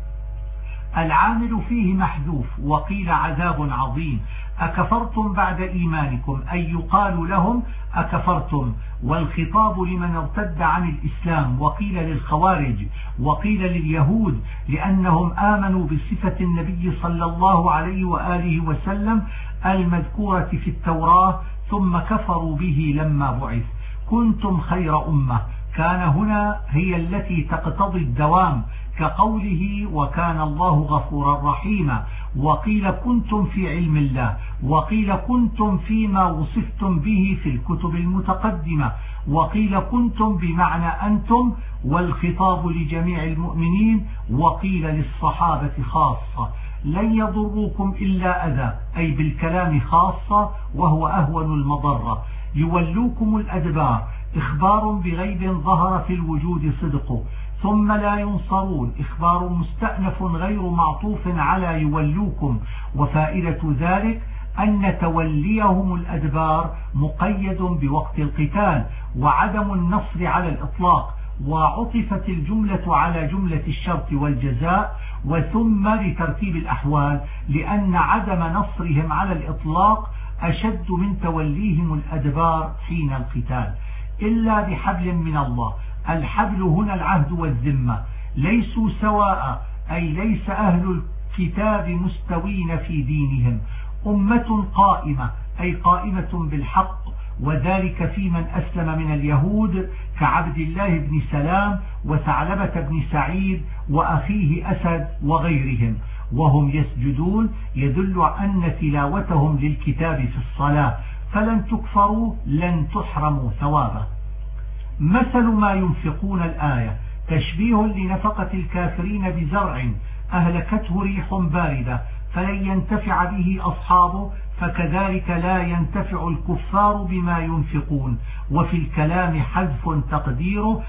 العامل فيه محذوف، وقيل عذاب عظيم. أكفرتم بعد إيمانكم أي يقال لهم أكفرتم، والخطاب لمن ارتد عن الإسلام، وقيل للخوارج، وقيل لليهود لأنهم آمنوا بصفة النبي صلى الله عليه وآله وسلم المذكورة في التوراة ثم كفروا به لما بعث. كنتم خير أمة، كان هنا هي التي تقتضي الدوام كقوله وكان الله غفورا رحيما. وقيل كنتم في علم الله، وقيل كنتم فيما وصفتم به في الكتب المتقدمة، وقيل كنتم بمعنى أنتم، والخطاب لجميع المؤمنين، وقيل للصحابة خاصة. لن يضروكم إلا أذى أي بالكلام خاصة وهو أهون المضرة. يولوكم الأدبار إخبار بغيب ظهر في الوجود صدقه، ثم لا ينصرون إخبار مستأنف غير معطوف على يولوكم. وفائدة ذلك أن توليهم الأدبار مقيد بوقت القتال، وعدم النصر على الإطلاق، وعطفت الجملة على جملة الشرط والجزاء وثم لترتيب الأحوال، لأن عدم نصرهم على الإطلاق أشد من توليهم الأدبار حين القتال. إلا بحبل من الله، الحبل هنا العهد والذمة، ليسوا سواء، أي ليس أهل الكتاب مستوين في دينهم، أمة قائمة أي قائمة بالحق، وذلك في من أسلم من اليهود كعبد الله بن سلام وثعلبة بن سعيد وأخيه أسد وغيرهم، وهم يسجدون، يدل أن تلاوتهم للكتاب في الصلاة، فلن تكفروا لن تحرموا ثوابه. مثل ما ينفقون الآية تشبيه لنفقة الكافرين بزرع أهلكته ريح باردة فلن ينتفع به أصحابه، فكذلك لا ينتفع الكفار بما ينفقون. وفي الكلام حذف تقديره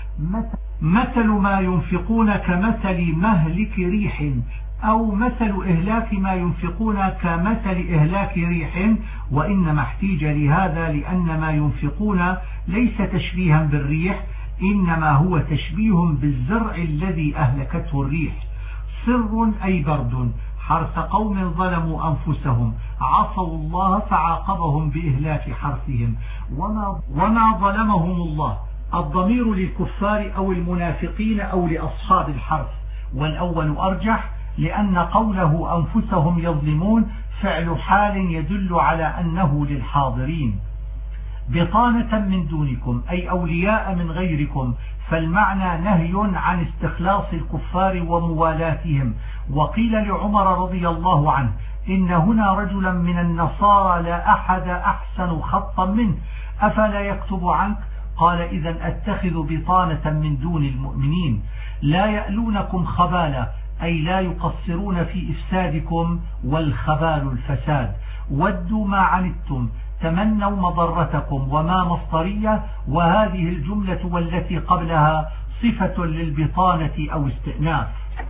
مثل ما ينفقون كمثل مهلك ريح، أو مثل إهلاك ما ينفقون كمثل إهلاك ريح، وإنما احتيج لهذا لأن ما ينفقون ليس تشبيها بالريح، إنما هو تشبيه بالزرع الذي أهلكته الريح. صر أي برد، حرث قوم ظلموا أنفسهم عصوا الله فعاقبهم بإهلاك حرثهم، وما ظلمهم الله، الضمير للكفار أو المنافقين أو لأصحاب الحرث، والأول أرجح لأن قوله أنفسهم يظلمون فعل حال يدل على أنه للحاضرين. بطانة من دونكم أي أولياء من غيركم، فالمعنى نهي عن استخلاص الكفار وموالاتهم. وقيل لعمر رضي الله عنه إن هنا رجلا من النصارى لا أحد أحسن خطا منه، أفلا يكتب عنك؟ قال إذا أتخذ بطانة من دون المؤمنين. لا يألونكم خبالا أي لا يقصرون في إفسادكم، والخبال الفساد. ودوا ما عنتم تمنوا مضرتكم، وما مصدرية، وهذه الجملة والتي قبلها صفة للبطانة أو استئناف.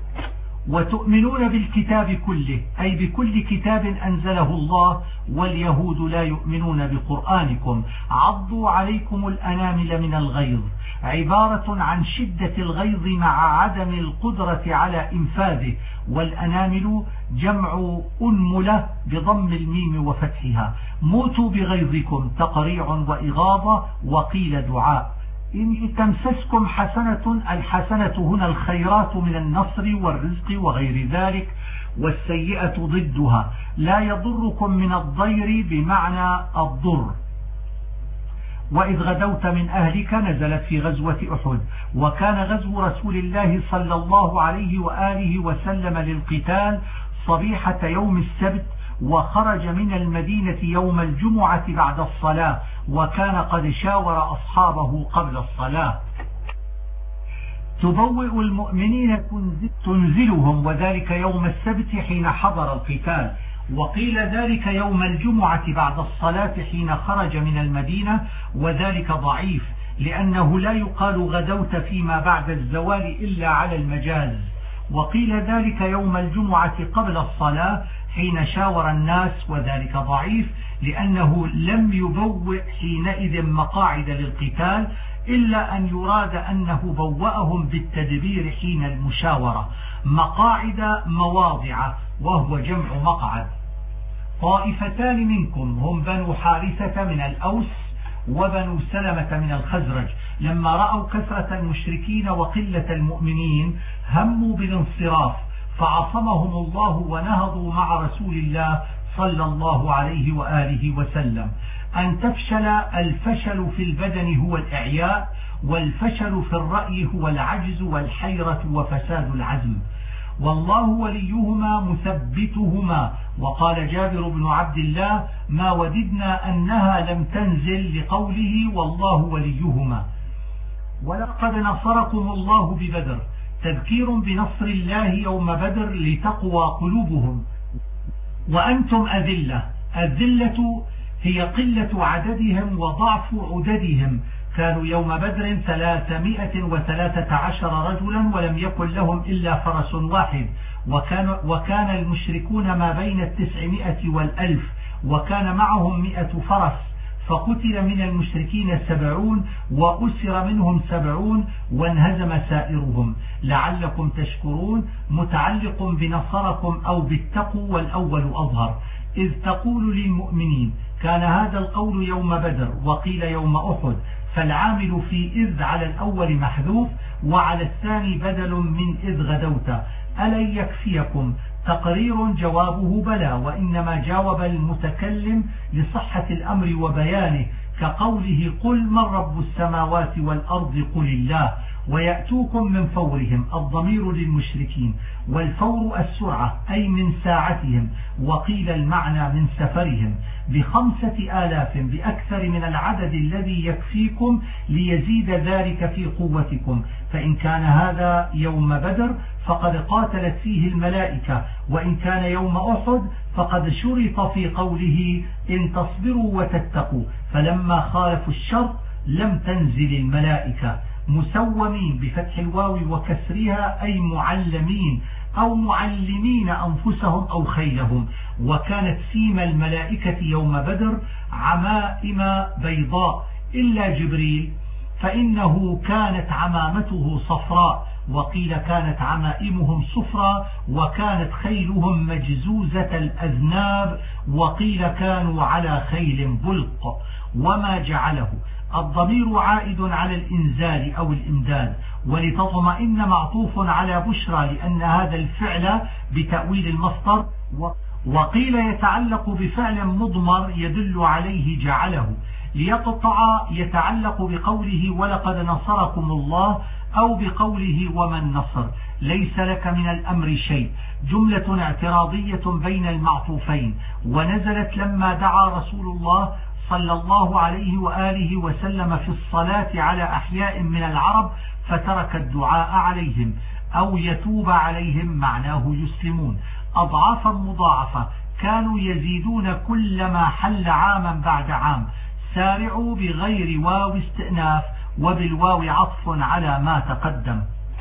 وتؤمنون بالكتاب كله أي بكل كتاب أنزله الله، واليهود لا يؤمنون بقرآنكم. عضوا عليكم الأنامل من الغيظ، عبارة عن شدة الغيظ مع عدم القدرة على إنفاذه، والأنامل جمع أنملة بضم الميم وفتحها. موتوا بغيظكم تقريع وإغاظة، وقيل دعاء. إن تمسسكم حسنة، الحسنة هنا الخيرات من النصر والرزق وغير ذلك، والسيئة ضدها. لا يضركم من الضير بمعنى الضر. وإذ غدوت من أهلك نزلت في غزوة أحد، وكان غزو رسول الله صلى الله عليه وآله وسلم للقتال صبيحة يوم السبت، وخرج من المدينة يوم الجمعة بعد الصلاة، وكان قد شاور أصحابه قبل الصلاة. تبوئ المؤمنين تنزلهم، وذلك يوم السبت حين حضر القتال. وقيل ذلك يوم الجمعة بعد الصلاة حين خرج من المدينة، وذلك ضعيف لأنه لا يقال غدوت فيما بعد الزوال إلا على المجاز. وقيل ذلك يوم الجمعة قبل الصلاة حين شاور الناس، وذلك ضعيف لأنه لم يبوئ حينئذ مقاعد للقتال، إلا أن يراد أنه بوأهم بالتدبير حين المشاورة. مقاعد مواضع، وهو جمع مقعد. طائفتان منكم هم بنو حارثة من الأوس وبنو سلمة من الخزرج، لما رأوا كثرة المشركين وقلة المؤمنين هموا بالانصراف، فعصمهم الله ونهضوا مع رسول الله صلى الله عليه وآله وسلم. أن تفشل، الفشل في البدن هو الإعياء، والفشل في الرأي هو العجز والحيرة وفساد العزم. والله وليهما مثبتهما. وقال جابر بن عبد الله ما وددنا أنها لم تنزل لقوله والله وليهما. ولقد نصركم الله ببدر، تذكير بنصر الله يوم بدر لتقوى قلوبهم. وأنتم أذلة، الذلة هي قلة عددهم وضعف عددهم. كانوا يوم بدر 313 رجلا، ولم يكن لهم إلا فرس واحد، وكان المشركون ما بين 900 و1000، وكان معهم 100 فرس، فقتل من المشركين 70 وأسر منهم 70 وانهزم سائرهم لعلكم تشكرون متعلق بنصركم أو بالتقوى والأول أظهر. إذ تقول للمؤمنين كان هذا القول يوم بدر وقيل يوم أحد، فالعامل في إذ على الأول محذوف وعلى الثاني بدل من إذ غدوت. ألن يكفيكم تقرير جوابه بلى، وإنما جاوب المتكلم لصحة الأمر وبيانه كقوله قل من رب السماوات والأرض قل الله، ويأتوكم من فورهم الضمير للمشركين، والفور السرعة أي من ساعتهم، وقيل المعنى من سفرهم، ب5,000 بأكثر من العدد الذي يكفيكم ليزيد ذلك في قوتكم. فإن كان هذا يوم بدر فقد قاتلت فيه الملائكة، وإن كان يوم أحد فقد شرط في قوله إن تصبروا وتتقوا، فلما خالفوا الشرط لم تنزل الملائكة. مسومين بفتح الواو وكسرها أي معلمين أو معلمين أنفسهم أو خيلهم. وكانت سيم الملائكة يوم بدر عمائم بيضاء إلا جبريل فإنه كانت عمامته صفراء، وقيل كانت عمائمهم صفرا، وكانت خيلهم مجزوزة الأذناب، وقيل كانوا على خيل بلق. وما جعله الضمير عائد على الإنزال أو الإمداد، ولتطمئن معطوف على بشرى لأن هذا الفعل بتأويل المصدر، وقيل يتعلق بفعل مضمر يدل عليه جعله. ليقطع يتعلق بقوله ولقد نصركم الله أو بقوله ومن نصر ليس لك من الأمر شيء، جملة اعتراضية بين المعطوفين، ونزلت لما دعا رسول الله صلى الله عليه وآله وسلم في الصلاة على أحياء من العرب فترك الدعاء عليهم أو يتوب عليهم معناه يسلمون أضعافا مضاعفة، كانوا يزيدون كلما حل عاما بعد عام. سارعوا بغير واو استئناف وبالواو عطف على ما تقدم.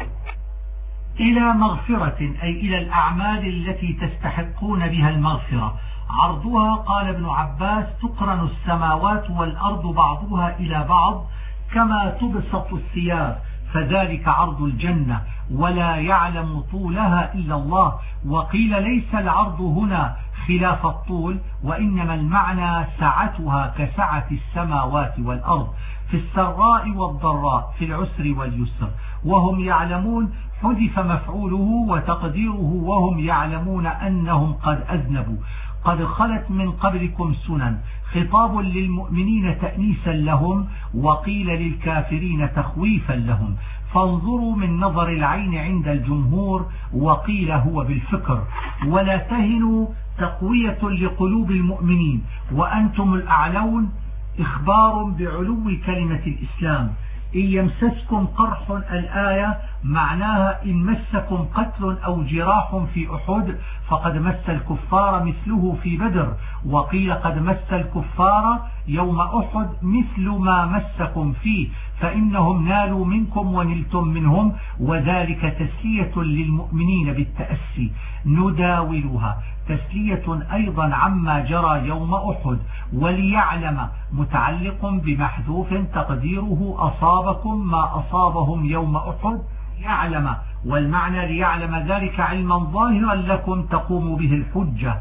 إلى مغفرة أي إلى الأعمال التي تستحقون بها المغفرة. عرضها قال ابن عباس تقرن السماوات والأرض بعضها إلى بعض كما تبسط الثياب، فذلك عرض الجنة ولا يعلم طولها إلا الله. وقيل ليس العرض هنا خلاف الطول، وإنما المعنى سعتها كسعة السماوات والأرض في السراء والضراء في العسر واليسر. وهم يعلمون حذف مفعوله وتقديره وهم يعلمون أنهم قد أذنبوا. قد خلت من قبلكم سنن، خطاب للمؤمنين تأنيسا لهم، وقيل للكافرين تخويفا لهم. فانظروا من نظر العين عند الجمهور، وقيل هو بالفكر. ولا تهنوا تقوية لقلوب المؤمنين وأنتم الأعلون، إخبار بعلو كلمة الإسلام. إن يمسسكم قرح الآية معناها إن مسكم قتل أو جراح في أحد فقد مس الكفار مثله في بدر، وقيل قد مس الكفار يوم أحد مثل ما مسكم فيه، فإنهم نالوا منكم ونلتم منهم، وذلك تسلية للمؤمنين بالتأسي. نداولها تسلية أيضا عما جرى يوم أحد. وليعلم متعلق بمحذوف تقديره أصابكم ما أصابهم يوم أحد يعلم، والمعنى ليعلم ذلك علما ظاهرا لكم تقوم به الحجة.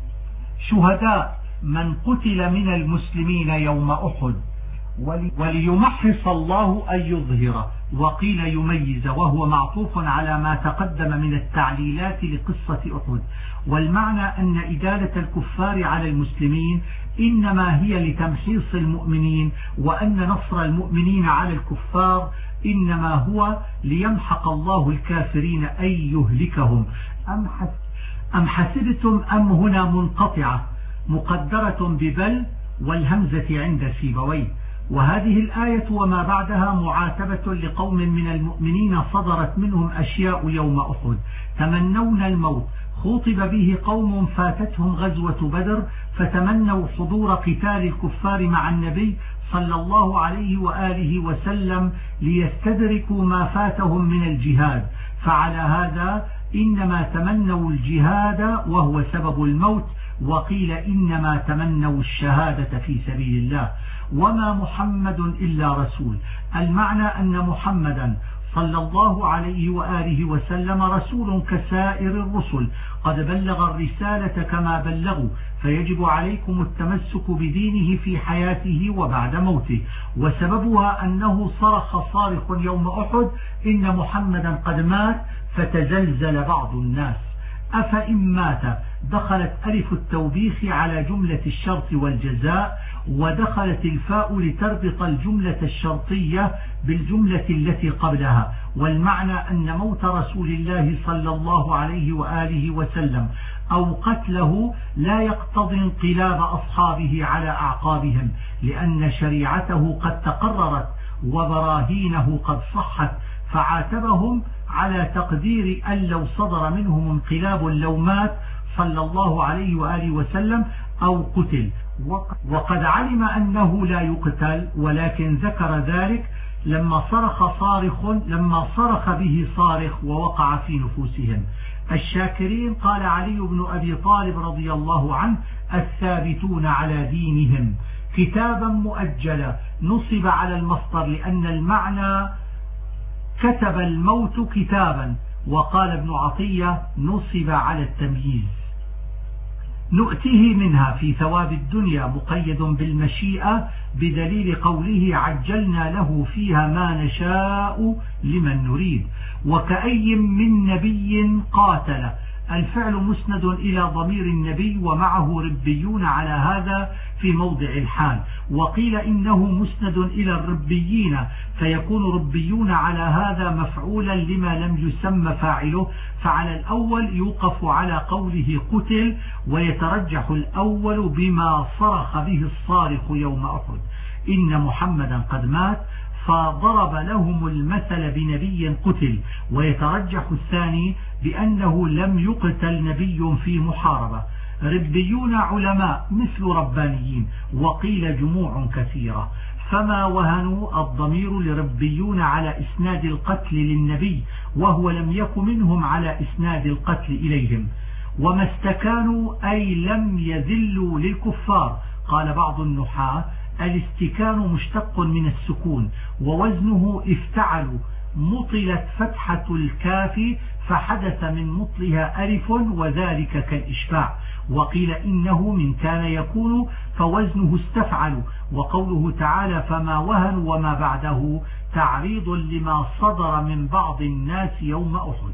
شهداء من قتل من المسلمين يوم أحد. وليمحص الله أن يظهر، وقيل يميز، وهو معطوف على ما تقدم من التعليلات لقصة أحد. والمعنى أن إدالة الكفار على المسلمين إنما هي لتمحيص المؤمنين، وأن نصر المؤمنين على الكفار إنما هو ليمحق الله الكافرين أي يهلكهم. أم حسبتم أم هنا منقطعة مقدرة ببل والهمزة عند سيبويه. وهذه الآية وما بعدها معاتبة لقوم من المؤمنين صدرت منهم أشياء يوم أحد. تمنون الموت، خوطب به قوم فاتتهم غزوة بدر فتمنوا حضور قتال الكفار مع النبي صلى الله عليه وآله وسلم ليستدركوا ما فاتهم من الجهاد، فعلى هذا إنما تمنوا الجهاد وهو سبب الموت، وقيل إنما تمنوا الشهادة في سبيل الله. وما محمد إلا رسول، المعنى أن محمدا صلى الله عليه وآله وسلم رسول كسائر الرسل، قد بلغ الرسالة كما بلغوا، فيجب عليكم التمسك بدينه في حياته وبعد موته. وسببها أنه صرخ صارخ يوم أحد: إن محمدا قد مات، فتزلزل بعض الناس. أفإن مات دخلت ألف التوبيخ على جملة الشرط والجزاء، ودخلت الفاء لتربط الجملة الشرطية بالجملة التي قبلها. والمعنى أن موت رسول الله صلى الله عليه وآله وسلم أو قتله لا يقتضي انقلاب أصحابه على أعقابهم، لأن شريعته قد تقررت وبراهينه قد صحت، فعاتبهم على تقدير أن لو صدر منهم انقلاب لو مات صلى الله عليه وآله وسلم أو قتل. وقد علم أنه لا يقتل، ولكن ذكر ذلك لما صرخ به صارخ ووقع في نفوسهم. الشاكرين قال علي بن أبي طالب رضي الله عنه: الثابتون على دينهم. كتابا مؤجلا نصب على المصدر لأن المعنى كتب الموت كتابا، وقال ابن عطية: نصب على التمييز. نؤتيه منها في ثواب الدنيا مقيد بالمشيئة بدليل قوله: عجلنا له فيها ما نشاء لمن نريد. وكأي من نبي قاتل، الفعل مسند إلى ضمير النبي ومعه ربيون على هذا في موضع الحال. وقيل إنه مسند إلى الربيين، فيكون ربيون على هذا مفعولا لما لم يسمى فاعله، فعلى الأول يوقف على قوله قتل، ويترجح الأول بما صرخ به الصارخ يوم أحد: إن محمدا قد مات، فضرب لهم المثل بنبي قتل. ويترجح الثاني بأنه لم يقتل نبي في محاربة. ربيون علماء مثل ربانيين، وقيل جموع كثيرة. فما وهنوا الضمير لربيون على إسناد القتل للنبي، وهو لم يك منهم على إسناد القتل إليهم. وما استكانوا أي لم يذلوا للكفار. قال بعض النحاة: الاستكان مشتق من السكون، ووزنه افتعلوا، مطلت فتحة الكاف فحدث من مطلها ألف، وذلك كالإشباع. وقيل إنه من كان يكون فوزنه استفعل. وقوله تعالى: فما وهنوا وما بعده، تعريض لما صدر من بعض الناس يوم أحد.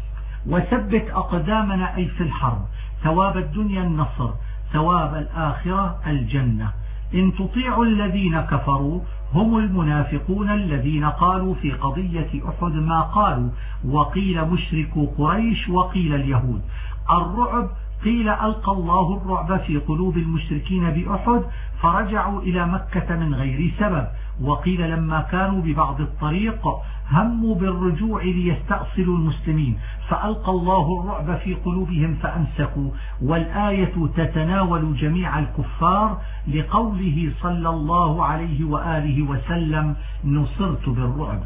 وثبت أقدامنا أي في الحرب. ثواب الدنيا النصر، ثواب الآخرة الجنة. إن تطيعوا الذين كفروا هم المنافقون الذين قالوا في قضية أحد ما قالوا، وقيل مشركو قريش وقيل اليهود. الرعب قيل ألقى الله الرعب في قلوب المشركين بأحد فرجعوا إلى مكة من غير سبب. وقيل لما كانوا ببعض الطريق هموا بالرجوع ليستأصلوا المسلمين فألقى الله الرعب في قلوبهم فأمسكوا. والآية تتناول جميع الكفار لقوله صلى الله عليه وآله وسلم: نصرت بالرعب.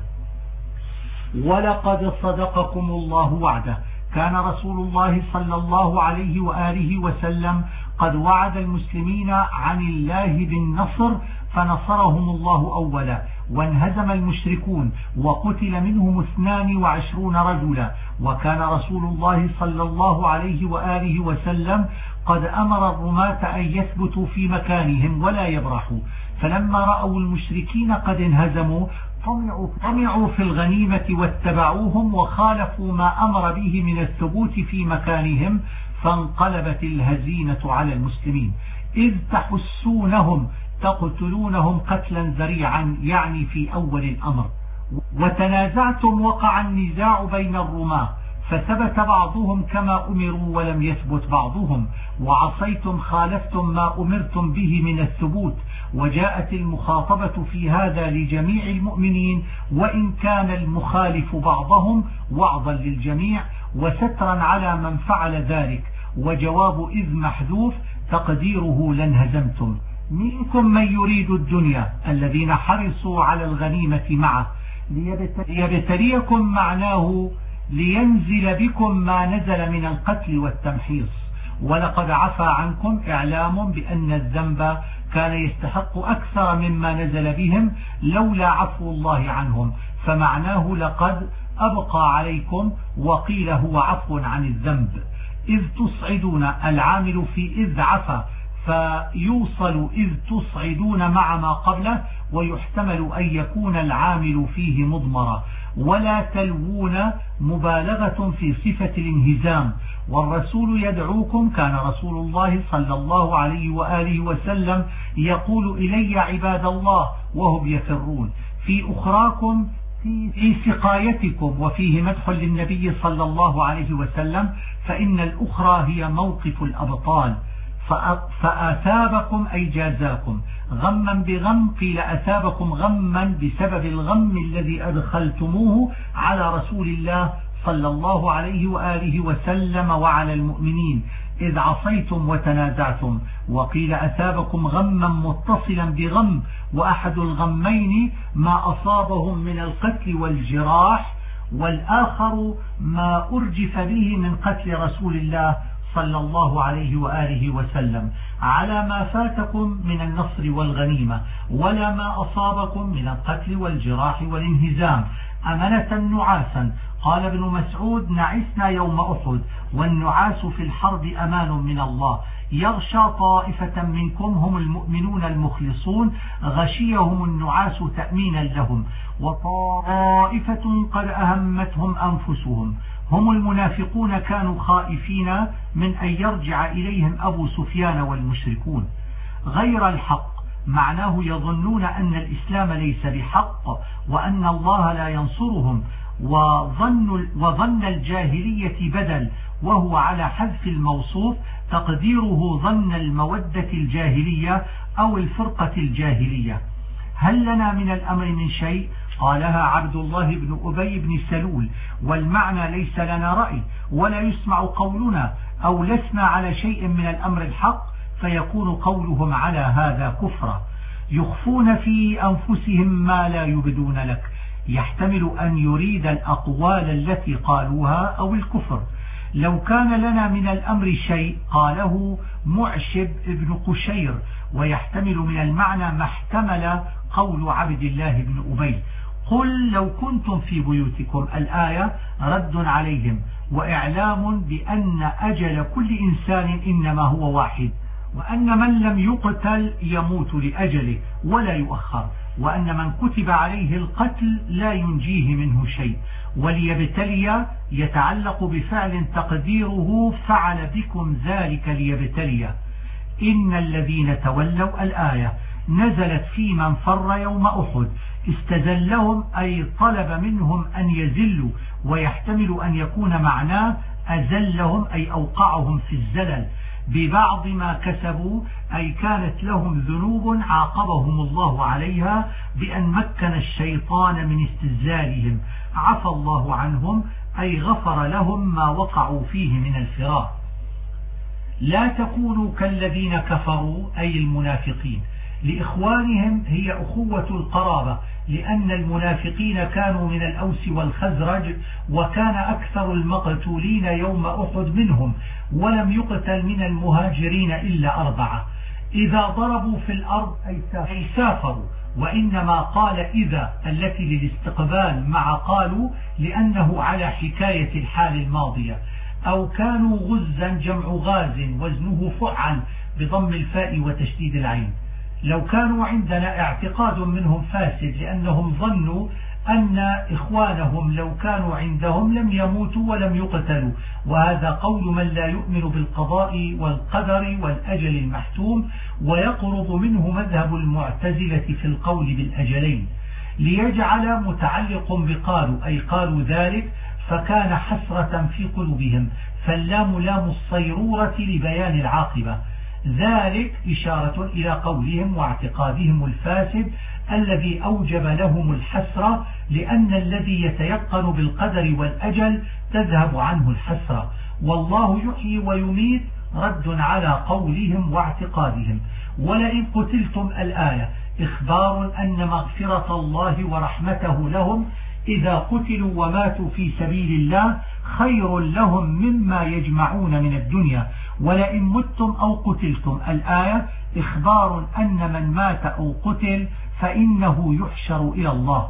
ولقد صدقكم الله وعده. كان رسول الله صلى الله عليه وآله وسلم قد وعد المسلمين عن الله بالنصر، فنصرهم الله أولا، وانهزم المشركون وقتل منهم 22 رجلا. وكان رسول الله صلى الله عليه وآله وسلم قد أمر الرماة أن يثبتوا في مكانهم ولا يبرحوا، فلما رأوا المشركين قد انهزموا طمعوا في الغنيمة واتبعوهم وخالفوا ما أمر به من الثبوت في مكانهم، فانقلبت الهزيمة على المسلمين. إذ تحسونهم تقتلونهم قتلا ذريعا، يعني في أول الأمر. وتنازعتم وقع النزاع بين الرماة، فثبت بعضهم كما أمروا ولم يثبت بعضهم، وعصيتم خالفتم ما أمرتم به من الثبوت. وجاءت المخاطبة في هذا لجميع المؤمنين، وإن كان المخالف بعضهم وعظا للجميع وسترا على من فعل ذلك. وجواب إذ محذوف تقديره لانهزمتم. منكم من يريد الدنيا، الذين حرصوا على الغنيمة معه ليبتليكم، معناه لينزل بكم ما نزل من القتل والتمحيص. ولقد عفا عنكم إعلام بأن الذنب كان يستحق أكثر مما نزل بهم لولا عفو الله عنهم، فمعناه لقد أبقى عليكم، وقيل هو عفو عن الذنب. إذ تصعدون العامل في إذ عفا، فيوصل إذ تصعدون مع ما قبله، ويحتمل أن يكون العامل فيه مضمرا. ولا تلوون مبالغة في صفة الانهزام. والرسول يدعوكم، كان رسول الله صلى الله عليه وآله وسلم يقول إلي عباد الله وهم يفرون. في أخراكم في سقايتكم، وفيه مدح للنبي صلى الله عليه وسلم، فإن الأخرى هي موقف الأبطال. فأثابكم أي جازاكم غما بغم، قيل أثابكم غما بسبب الغم الذي أدخلتموه على رسول الله صلى الله عليه وآله وسلم وعلى المؤمنين إذ عصيتم وتنازعتم. وقيل أثابكم غما متصلا بغم، وأحد الغمين ما أصابهم من القتل والجراح، والآخر ما أرجف به من قتل رسول الله صلى الله عليه وآله وسلم، على ما فاتكم من النصر والغنيمة، ولا ما أصابكم من القتل والجراح والانهزام. أمنة نعاسا. قال ابن مسعود: نعسنا يوم أحد، والنعاس في الحرب أمان من الله، يغشى طائفة منكم هم المؤمنون المخلصون، غشيهم النعاس تأمينا لهم، وطائفة قد أهمتهم أنفسهم هم المنافقون، كانوا خائفين من أن يرجع إليهم أبو سفيان والمشركون. غير الحق معناه يظنون أن الإسلام ليس بحق، وأن الله لا ينصرهم، وظن الجاهلية بدل، وهو على حذف الموصوف، تقديره ظن المودة الجاهلية أو الفرقة الجاهلية. هل لنا من الأمر من شيء؟ قالها عبد الله بن أبي بن سلول، والمعنى ليس لنا رأي ولا يسمع قولنا، أو لسنا على شيء من الأمر الحق، فيكون قولهم على هذا كفرا. يخفون في أنفسهم ما لا يبدون لك، يحتمل أن يريد الأقوال التي قالوها أو الكفر. لو كان لنا من الأمر شيء قاله معشب ابن قشير، ويحتمل من المعنى ما احتمل قول عبد الله بن أبي. قل لو كنتم في بيوتكم، الآية رد عليهم وإعلام بأن أجل كل إنسان إنما هو واحد، وأن من لم يقتل يموت لأجله ولا يؤخر، وأن من كتب عليه القتل لا ينجيه منه شيء. وليبتلي يتعلق بفعل تقديره فعل بكم ذلك ليبتلي. إن الذين تولوا، الآية نزلت في من فر يوم أحد، استزلهم أي طلب منهم أن يزلوا، ويحتمل أن يكون معناه أزلهم أي أوقعهم في الزلل ببعض ما كسبوا، أي كانت لهم ذنوب عاقبهم الله عليها بأن مكن الشيطان من استزلالهم، عفى الله عنهم أي غفر لهم ما وقعوا فيه من الفراق. لا تكونوا كالذين كفروا أي المنافقين، لإخوانهم هي أخوة القرابة، لأن المنافقين كانوا من الأوس والخزرج، وكان أكثر المقتولين يوم أحد منهم، ولم يقتل من المهاجرين إلا 4. إذا ضربوا في الأرض أي سافروا، وإنما قال إذا التي للاستقبال مع قالوا لأنه على حكاية الحال الماضية. أو كانوا غزا جمع غاز وزنه فعل بضم الفاء وتشديد العين. لو كانوا عندنا اعتقاد منهم فاسد، لأنهم ظنوا أن إخوانهم لو كانوا عندهم لم يموتوا ولم يقتلوا، وهذا قول من لا يؤمن بالقضاء والقدر والأجل المحتوم، ويقرب منه مذهب المعتزلة في القول بالأجلين. ليجعل متعلق بقالوا أي قالوا ذلك، فكان حسرة في قلوبهم، فاللام لام الصيرورة لبيان العاقبة. ذلك إشارة إلى قولهم واعتقادهم الفاسد الذي أوجب لهم الحسرة، لأن الذي يتيقن بالقدر والأجل تذهب عنه الحسرة. والله يحيي ويميت رد على قولهم واعتقادهم. ولئن قتلتم، الآية إخبار أن مغفرة الله ورحمته لهم إذا قتلوا وماتوا في سبيل الله خير لهم مما يجمعون من الدنيا ولئن متم أو قتلتم. الآية إخبار أن من مات أو قتل فإنه يحشر إلى الله.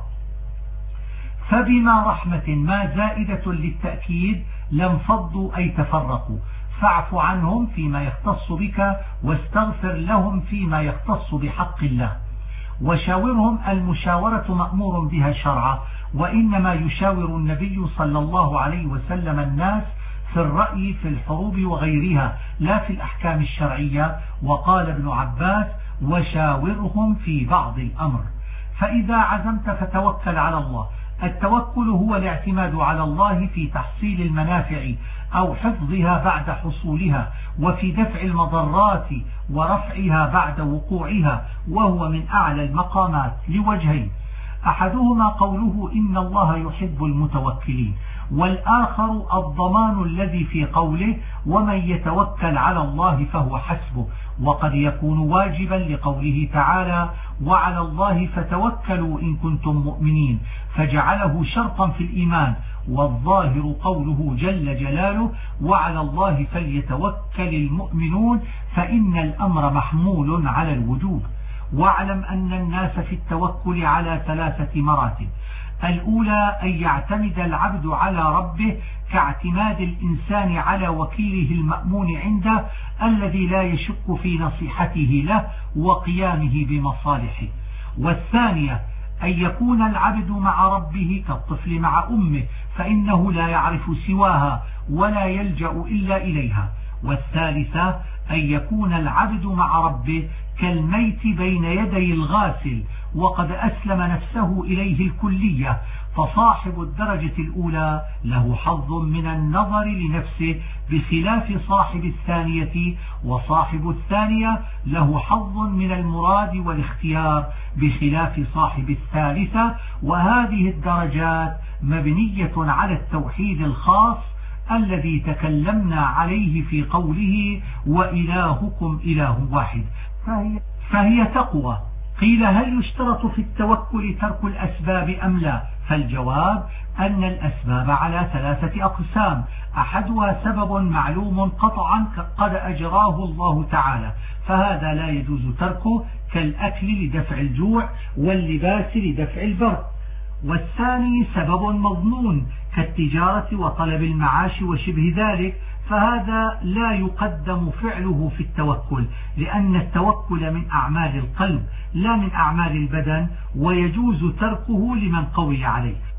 فبما رحمة ما زائدة للتأكيد لانفضوا أي تفرقوا، فاعف عنهم فيما يختص بك واستغفر لهم فيما يختص بحق الله. وشاورهم المشاورة مأمور بها شرعا، وإنما يشاور النبي صلى الله عليه وسلم الناس في الرأي في الحروب وغيرها لا في الأحكام الشرعية. وقال ابن عباس وشاورهم في بعض الأمر. فإذا عزمت فتوكل على الله. التوكل هو الاعتماد على الله في تحصيل المنافع أو حفظها بعد حصولها، وفي دفع المضرات ورفعها بعد وقوعها، وهو من أعلى المقامات لوجهين: أحدهما قوله إن الله يحب المتوكلين، والآخر الضمان الذي في قوله ومن يتوكل على الله فهو حسبه. وقد يكون واجبا لقوله تعالى وعلى الله فتوكلوا إن كنتم مؤمنين، فجعله شرطا في الإيمان. والظاهر قوله جل جلاله وعلى الله فليتوكل المؤمنون، فإن الأمر محمول على الوجوب. واعلم أن الناس في التوكل على 3 مراتب: الأولى أن يعتمد العبد على ربه كاعتماد الإنسان على وكيله المأمون عنده الذي لا يشك في نصيحته له وقيامه بمصالحه. والثانية أن يكون العبد مع ربه كالطفل مع أمه، فإنه لا يعرف سواها ولا يلجأ إلا إليها. والثالثة أن يكون العبد مع ربه كالميت بين يدي الغاسل وقد أسلم نفسه إليه الكلية، فصاحب الدرجة الأولى له حظ من النظر لنفسه بخلاف صاحب الثانية، وصاحب الثانية له حظ من المراد والاختيار بخلاف صاحب الثالثة. وهذه الدرجات مبنية على التوحيد الخاص الذي تكلمنا عليه في قوله وإلهكم إله واحد، فهي تقوى. قيل هل يشترط في التوكل ترك الأسباب أم لا؟ فالجواب أن الأسباب على 3 أقسام: أحدها سبب معلوم قطعا قد أجراه الله تعالى، فهذا لا يجوز تركه كالأكل لدفع الجوع واللباس لدفع البرد. والثاني سبب مظنون كالتجارة وطلب المعاش وشبه ذلك، فهذا لا يقدم فعله في التوكل، لأن التوكل من أعمال القلب لا من أعمال البدن، ويجوز تركه لمن قوي عليه.